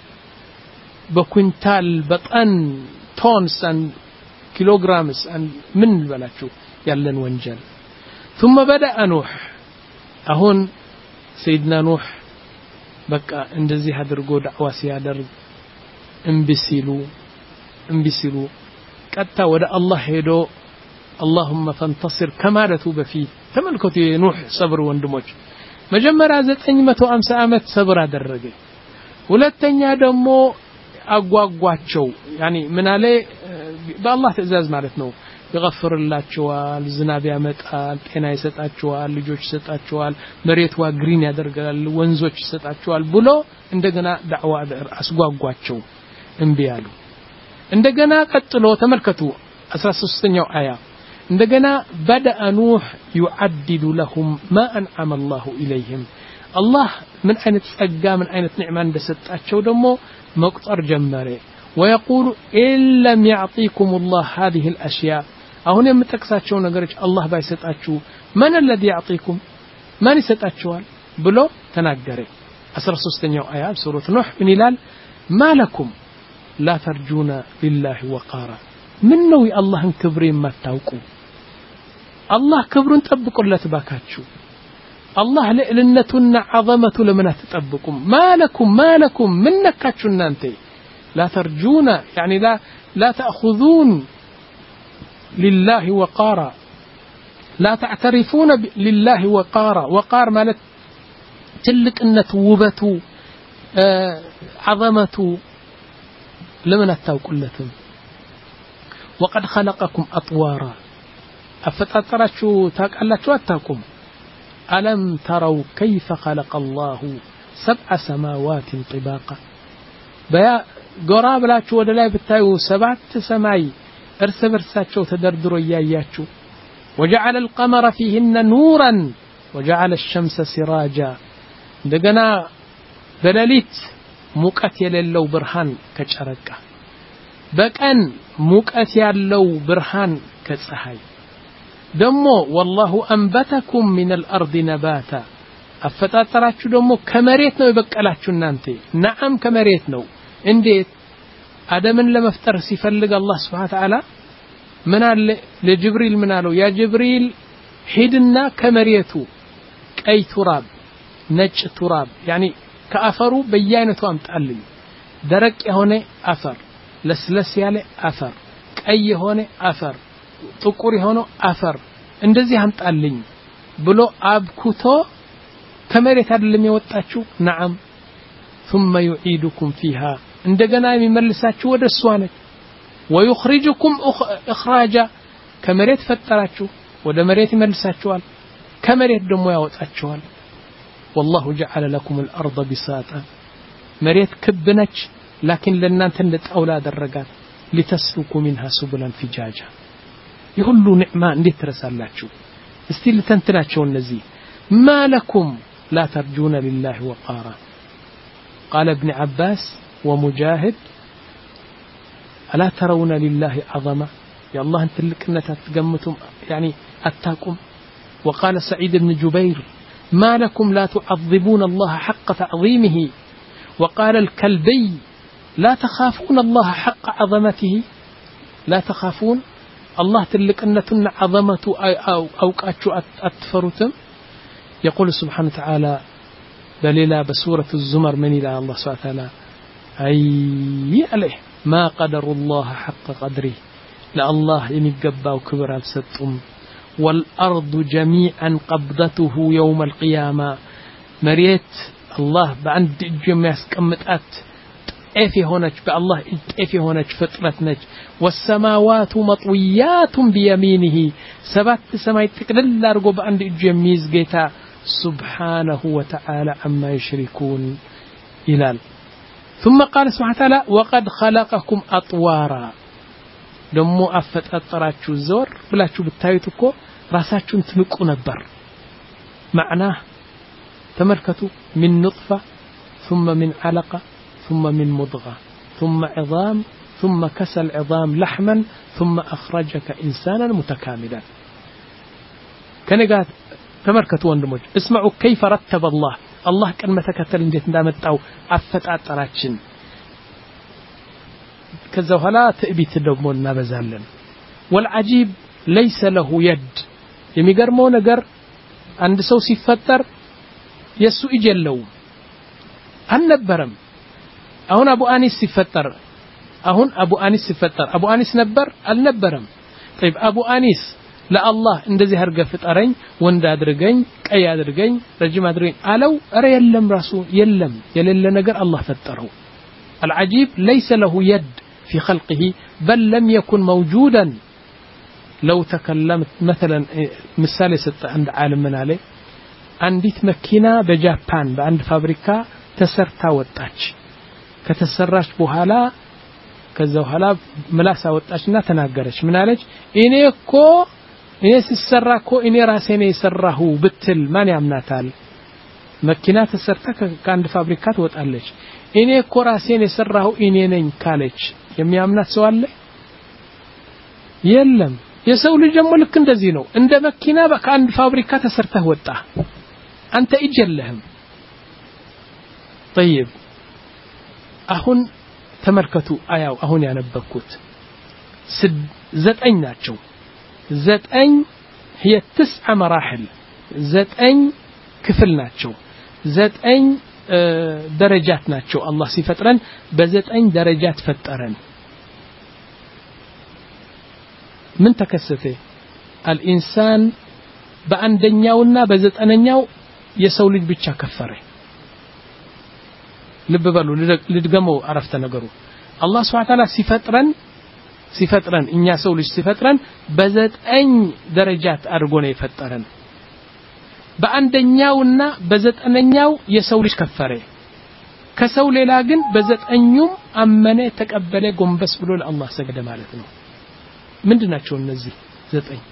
በኩንታል በጣን ቶንስ and kilograms and ምን በላችሁ ያለን ወንጀል ثم بدأ نوح አሁን سيدنا نوح በቃ እንደዚህ አድርጎ ዳዕዋ ሲያደርግ እንብሲሉ እንብሲሉ ቀጣ ወደ አላህ ሄዶ اللهم فانتصر ከማለቱ በፊት ተመልከቱ የኑህ ሰብር ወንድሞች መጀመሪያ ዘጠኝ መቶ ሃምሳ አመት ሰብር አደረገ። ሁለተኛ ደግሞ አጓጓቸው ያኒ ምን አለ በአላህ ትእዛዝ ማለት ነው ይغفርላቸዋል ዝናብ ያመጣል ጤና ይሰጣቸዋል ልጆች ይሰጣቸዋል መሬትዋ ግሪን ያደርጋል ወንዞች ይሰጣቸዋል ብሎ እንደገና ዳዕዋ አስጓጓቸው እንቢ ያሉ። እንደገና ቀጥሎ ተመልከቱ አስራ ሶስተኛው አያ እንደገና بدأ نوح يعدد لهم ما أنعم الله إليهم الله من أين ጸጋ من أين نعمة እንደሰጣቸው ደግሞ መቁጠር ጀመረ። ويقول إن لم يعطيكم الله هذه الأشياء አሁን የምትጠቅሳቸው ነገሮች አላህ ባይሰጣችሁ من الذي يعطيكم ማን ይሰጣችኋል ብሎ ተናገረ። አስራ ሶስተኛው አያ ሱረቱ ኑህ ምን ይላል ما لكم لا ترجون لله وقارا ምን ነው የአላህን ክብር የማታውቁ አላህ ክብሩን ጠብቁለት ባካችሁ አላህ ለእልነቱና عظمቱ ለምን አትጠብቁም ማለኩም ማለኩም ምን ነካችሁ እናንተ لا ترجون يعني لا لا تأخذون لله وقارا لا تعترفون لله وقارا وقار ማለት ትልቅነቱ ውበቱ عظمቱ ለምን አታውቁለትም وقد خلقكم أطوارا أفتطرشو تاقلاتشو أتاكم ألم تروا كيف خلق الله سبع سماوات طباقا بيا قراب لاتشو ودلاي بتايو سبعة سماي ارسبرساتشو تدردرو إياياتشو وجعل القمر فيهن نورا وجعل الشمس سراجا دقنا بلاليت موقت يللو برهان كجرقا በቀን ሙቀት ያለው ብርሃን ከፀሐይ ደሞ والله انبتكم من الارض نباتا አፈጣጠራችሁ ደሞ ከመሬት ነው የበቀላችሁ እናንተ ነዓም ከመሬት ነው እንዴት አደምን ለመፍጠር ሲፈልግ አላህ Subhanahu Wa Ta'ala ምን አለ ለጅብሪል ምን አለው ያ ጅብሪል ሂድና ከመሬቱ ቀይ ቱራብ ነጭ ቱራብ يعني ከአፈሩ በየአይነቱ አምጣልኝ ደረቅ የሆነ አፈር ለስለስ ያለ አፈር ቀይ የሆነ አፈር ጥቁር የሆነ አፈር እንደዚህ አምጣልኝ ብሎ አብኩቶ ከመሬት አይደለም የወጣችሁ ነዓም ثم يعيدكم فيها እንደገና የሚመልሳችሁ ወደ እሷ ነች ويخرجكم اخراجا ከመሬት ፈጠራችሁ ወደ መሬት ይመልሳችኋል ከመሬት ደግሞ ያወጣችኋል والله جعل لكم الارض بساطا መሬት ክብ ነች لكن لنانت እንደጣውላ አደረጋት لتسلكوا منها سبلا فجاجا ይሁሉ ንዕማ እንዴት ትረሳላችሁ እስቲ ልተንትናቸው እነዚህ ما لكم لا ترجون لله وقارا قال ابن عباس ومجاهد ألا ترون لله عظمة يا الله انت لكنت تقمتم يعني أتاكم وقال سعيد بن جبير ما لكم لا تعظمون الله حق تعظيمه وقال الكلبي لا تخافون الله حق عظمته لا تخافون الله تلقنتنا عظمته أو أوقاتشو أتفرتم يقول سبحانه وتعالى بليلا بسورة الزمر من إلى الله سبحانه وتعالى أي عليه ما قدر الله حق قدره لا الله ينقبا وكبر الستم والأرض جميعا قبضته يوم القيامة مريت الله بعند جميع كمتات إفي هونج بالله إفي هونج فطرتنج والسماوات مطويات بيمينه سبات سماي تقلل لارغو بعند جميز جيتا سبحانه وتعالى عما يشركون إلال ثم قال سبحانه وتعالى وقد خلقكم أطوارا ደሞ አፈጣጠራችሁ ዞር ብላችሁ ብታዩት እኮ ራሳችሁን ትንቁ ነበር معناه تمركتوا من نطفة ثم من علقة ثم من مضغة ثم عظام ثم كسى العظام لحما ثم أخرجك إنسانا متكاملا كنقات تمركتوا وندمج اسمعوا كيف رتب الله الله كان متكتل انديت اندامتاو አፈጣጠራችን كذا ولا تأبيت ደግሞ እናበዛለን والعجيب ليس له يد የሚገርመው ነገር አንድ ሰው ሲፈጠር የሱ እጅ የለውም አልነበረም አሁን አቡ አኒስ ሲፈጠር አሁን አቡ አኒስ ሲፈጠር አቡ አኒስ ነበር አልነበረም طيب አቡ አኒስ ለአላህ እንደዚህ አርገ ፍጠረኝ ወንድ አድርገኝ ቀይ አድርገኝ ረጅም አድርገኝ አለው አረ የለም ራሱ የለም የሌለ ነገር አላህ ፈጠረው العجيب ليس له يد في خلقه بل لم يكن موجودا لو تكلمت مثلا مثال ست عند عالم من عليه عنديت مكينة بجابان بعند فابريكا تسرتا وطاچ ከተሰራች በኋላ ከዛው ኋላ መላሳ ወጣችና ተናገረች ምን አለች እኔ እኮ እኔ ሲሰራ እኮ እኔ ራሴ ነኝ የሰራሁ ብትል ማን ያምናታል መኪና ተሰርታ ከአንድ ፋብሪካ ትወጣለች እኔ እኮ ራሴ ነኝ የሰራሁ እኔ ነኝ ካለች የሚያምናት ሰው አለ የለም የሰው ልጅ ደግሞ ልክ እንደዚህ ነው እንደ መኪና ከአንድ ፋብሪካ ተሰርተህ ወጣ አንተ እጅ የለህም طيب አሁን ተመልከቱ አያው አሁን ያነበብኩት ዘጠኝ ናቸው ዘጠኝ هي تسع مراحل ዘጠኝ ክፍል ናቸው ዘጠኝ ደረጃት ናቸው አላህ ሲፈጥረን በዘጠኝ ደረጃት ፈጠረን ምን ተከሰተ الانسان በአንደኛውና በዘጠነኛው የሰው ልጅ ብቻ ከፈረ ልብ በሉ ልድገመው አረፍተ ነገሩ አላህ Subhanahu Wa Ta'ala ሲፈጥረን ሲፈጥረን እኛ ሰው ልጅ ሲፈጥረን በዘጠኝ ደረጃት አድርጎ ነው የፈጠረን በአንደኛውና በዘጠነኛው የሰው ልጅ ከፈረ ከሰው ሌላ ግን በዘጠኙም አመነ ተቀበለ ጎንበስ ብሎ ለአላህ ሰገደ ማለት ነው ምንድናቸው እነዚህ ዘጠኝ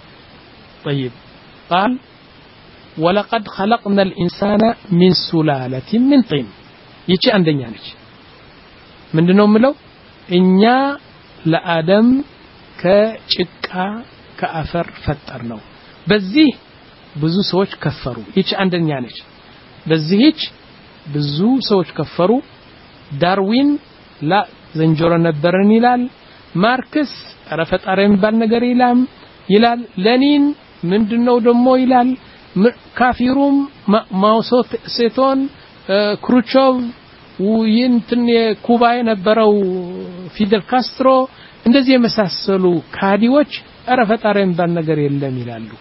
طيب قال ولقد خلقنا الانسان من سلاله من طين ይቺ አንደኛ ነች ምንድነው ምለው እኛ ለአደም ከጭቃ ከአፈር ፈጠር ነው በዚህ ብዙ ሰዎች ከፈሩ ይቺ አንደኛ ነች በዚህች ብዙ ሰዎች ከፈሩ ዳርዊን ላ ዘንጆሮ ነበርን ይላል ማርክስ አረ ፈጣሪ የሚባል ነገር ይላም ይላል ለኒን ምንድነው ደሞ ይላል ካፊሩም ማውሶት ሴቶን ክሩቾቭ ወይንትን የኩባ የነበረው ፊደል ካስትሮ እንደዚህ የመሳሰሉ ካዲዎች አረ ፈጣሪ የሚባል ነገር የለም ይላሉ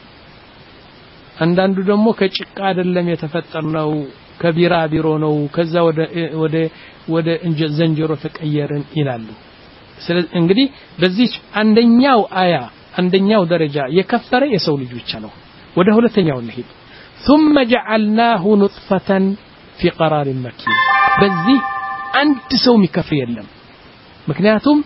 አንዳንዱ ደግሞ ከጭቃ አይደለም የተፈጠርነው ከቢራ ቢሮ ነው ከዛ ወደ ወደ ወደ ዘንጀሮ ተቀየርን ይላሉ ስለዚህ እንግዲህ በዚህ አንደኛው አያ አንደኛው ደረጃ የከፈረ የሰው ልጅ ብቻ ነው ወደ ሁለተኛው እንሂድ ثم جعلناه نطفة في قرار مكين በዚህ አንድ ሰው የሚከፍር የለም ምክንያቱም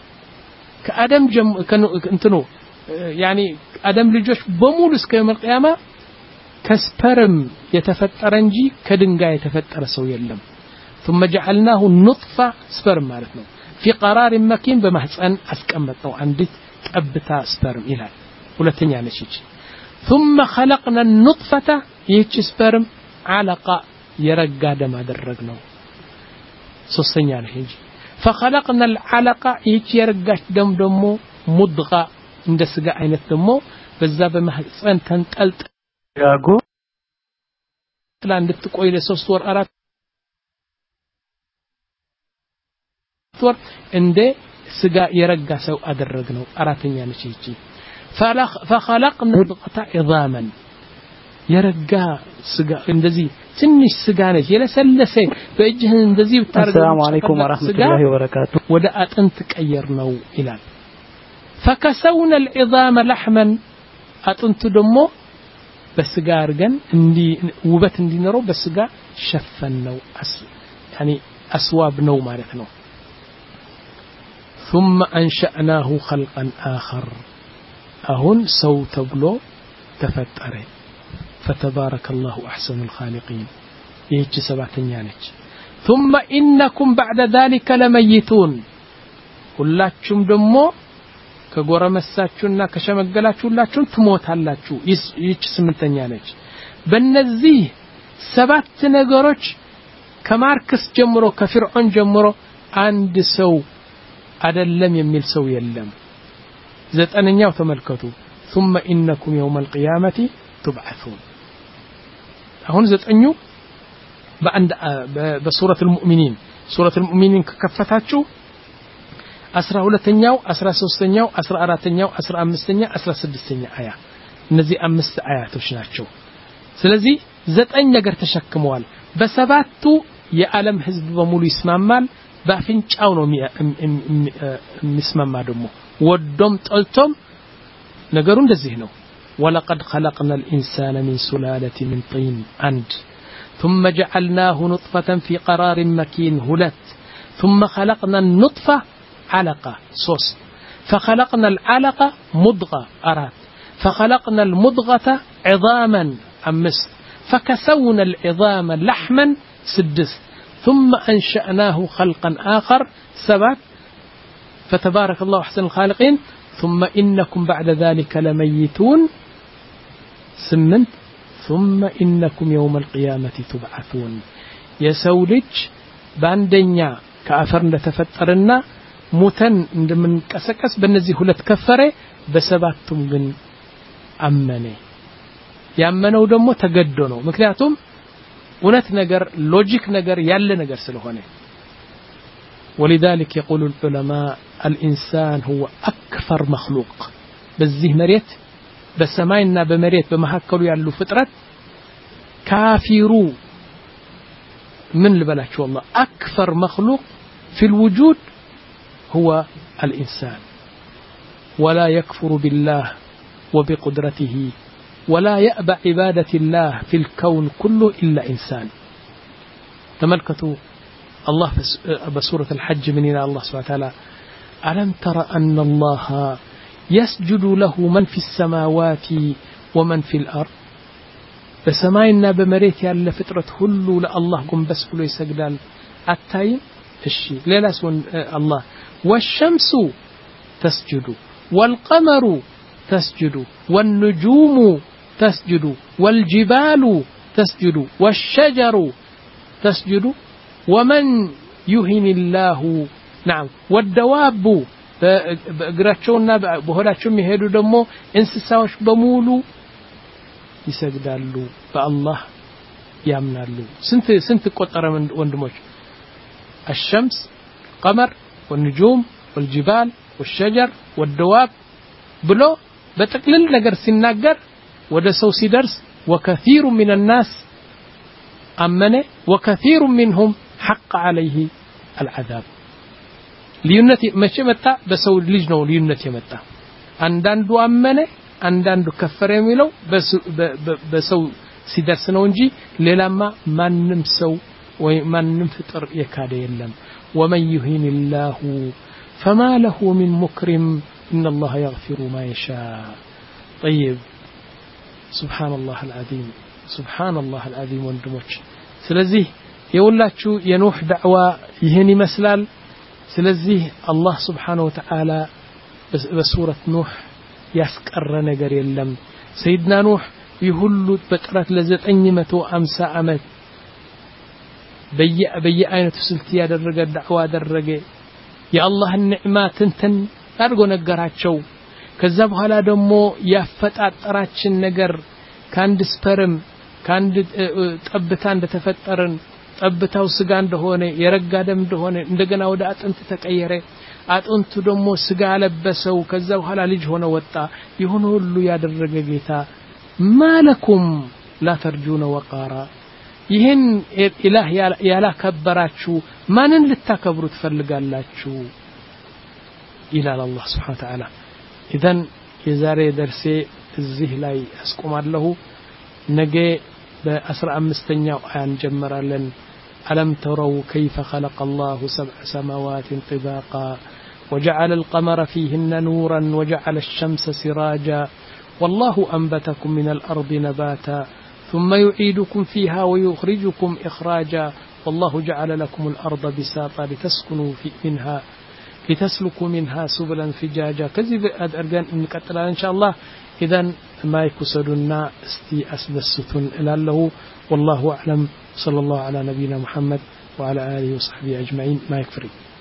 ከአደም ጀም እንትኑ يعني አደም ልጆች በሙሉ እስከ የውም القيامة ከስፐርም የተፈጠረ እንጂ ከድንጋይ የተፈጠረ ሰው የለም ثم جعلناه نطفة ስፐርም ማለት ነው في قرار مكين በማህፀን አስቀመጥነው አንዲት ጠብታ ስፐርም ይላል ሁለተኛ ነች ثم خلقنا النطفة ይህች ስፐርም علقة የረጋ ደም አደረግነው ሶስተኛ ነች እንጂ فخلقنا العلقة ይህች የረጋች ደም ደግሞ مضغة እንደ ስጋ አይነት ደግሞ በዛ በማህፀን ተንጠልጥ ያጎ እንድትቆይ ለሶስት ወር አራት ወር እንደ ስጋ የረጋ ሰው አደረግነው አራተኛ ነች ይቺ فخلقنا مضغة عظاما የረጋ ስጋ እንደዚህ ትንሽ ስጋ ነች የለሰለሰ በእጅህ እንደዚህ ብታረጋው السلام عليكم ورحمة الله وبركاته ወደ አጥንት ቀየርነው ይላል فكسونا العظام لحما አጥንቱ ደግሞ በስጋ አርገን እንዲ ውበት እንዲኖረው በስጋ ሸፈነው يعني اسواب ነው ማለት ነው ثم أنشأناه خلقا آخر أهون سو تبلو تفتره فتبارك الله أحسن الخالقين يهج سبعتين يانج ثم إنكم بعد ذلك لميتون ሁላችሁም ደግሞ ከጎረመሳችሁና ከሸመገላችሁ ሁላችሁም ትሞታላችሁ ይህች ስምንተኛ ነች በእነዚህ ሰባት ነገሮች ከማርክስ ጀምሮ ከፍርዖን ጀምሮ አንድ ሰው አይደለም የሚል ሰው የለም ዘጠነኛው ተመልከቱ ثم إنكم يوم القيامة تبعثون አሁን ዘጠኙ በአንድ በሱረቱ المؤمنين ሱረቱ المؤمنين ከከፈታችሁ አስራ ሁለተኛው አስራ ሶስተኛው አስራ አራተኛው አስራ አምስተኛው አስራ ስድስተኛው አያ እነዚህ አምስት አያቶች ናቸው ስለዚህ ዘጠኝ ነገር ተሸክመዋል በሰባቱ የዓለም ህዝብ በሙሉ ይስማማል በአፍንጫው ነው የሚስማማ ደግሞ ወዶም ጠልቶም ነገሩ እንደዚህ ነው ولقد خلقنا الإنسان من سلالة من طين عند ثم جعلناه نطفة في قرار مكين هلت ثم خلقنا النطفة علقة صوص فخلقنا العلقة مضغة أرات فخلقنا المضغة عظاما أمس فكسونا العظام لحما سدس ثم أنشأناه خلقا آخر سبع فتبارك الله أحسن الخالقين ثم إنكم بعد ذلك لميتون سمنت ثم إنكم يوم القيامة تبعثون يسولج باندنيا كأفر نتفترنا موتن እንደምን ቀሰቀስ በእነዚህ ሁለት ከፈረ በሰባቱም ግን አመነ ያመነው ደግሞ ተገዶ ነው ምክንያቱም እውነት ነገር ሎጂክ ነገር ያለ ነገር ስለሆነ ولذلك يقول العلماء الإنسان هو أكثر مخلوق በዚህ መሬት በሰማይና በመሬት በመሐከሉ ያሉ ፍጥረት ካፊሩ ምን ልበላችሁ والله أكثر مخلوق في الوجود هو الإنسان ولا يكفر بالله وبقدرته ولا يأبى عبادة الله في الكون كله إلا إنسان تملكتوا الله بسورة الحج من إلى الله سبحانه وتعالى ألم تر أن الله يسجد له من في السماوات ومن في الأرض بسماينا بمريت يالله فترة هلو لأله قم بس بلو يسجدال التايم الشيء ليلا سون الله والشمس تسجد والقمر تسجد والنجوم تسجد والجبال تسجد والشجر تسجد ومن يهن الله نعم والدواب بأقراتشونا بهولاتشوم يهدو دمو انسساوش بمولو يسجدالو فالله يامنالو سنت سنت قطر من وندموش الشمس قمر والنجوم والجبال والشجر والدواب بلو بتقلل نجر سنناجر ودسو سيدرس وكثير من الناس أمنه وكثير منهم حق عليه العذاب ليونتي ماشي متى بسو لجنو ليونتي متى عندندو أمنه عندندو كفر يميلو بس بسو سيدرس نونجي للما ما نمسو وما نمفطر يكاد يلم ومن يهين الله فما له من مكرم إن الله يغفر ما يشاء طيب سبحان الله العظيم سبحان الله العظيم وندموش سلزيه يقولاتشو ينوح دعوة يهني مسلال سلزيه الله سبحانه وتعالى بسورة نوح يسكر نجر يلم سيدنا نوح يهلو بترات لزت أنيمة أمسى أمت بي بي أين تسلتي هذا الرجال دعوة هذا الرجال يا الله النعمات تنتن أرجو نجاراتشو كذب على دمو يفتات راتش النجار كان دسبرم كان تأبتان دتفترن تأبتاو سجان دهونه يرجع دم دهونه ندجنا ودات أنت تكيره أت أنت دمو سجال بسوا كذب على ليج هنا وطا يهونه اللو ياد الرجال جيتا ما لكم لا ترجون وقارا ይህን ኢላህ ያላከበራችሁ ማንን ልታከብሩ ትፈልጋላችሁ ይላል አላህ Subhanahu Wa Ta'ala ኢዘን የዛሬ ደርሴ እዚህ ላይ አስቆማለሁ ነገ በአስራ አምስተኛው አያ እንጀምራለን ألم تروا كيف خلق الله سبع سماوات طباقا وجعل القمر فيهن نورا وجعل الشمس سراجا والله أنبتكم من الأرض نباتا ثم يعيدكم فيها ويخرجكم إخراجا والله جعل لكم الأرض بساطا لتسكنوا في منها لتسلكوا منها سبلا فجاجا كذب أرجان نكتل إن شاء الله إذن ما يكسرنا استي أسدستن إلى الله والله أعلم صلى الله على نبينا محمد وعلى آله وصحبه أجمعين ما يكفري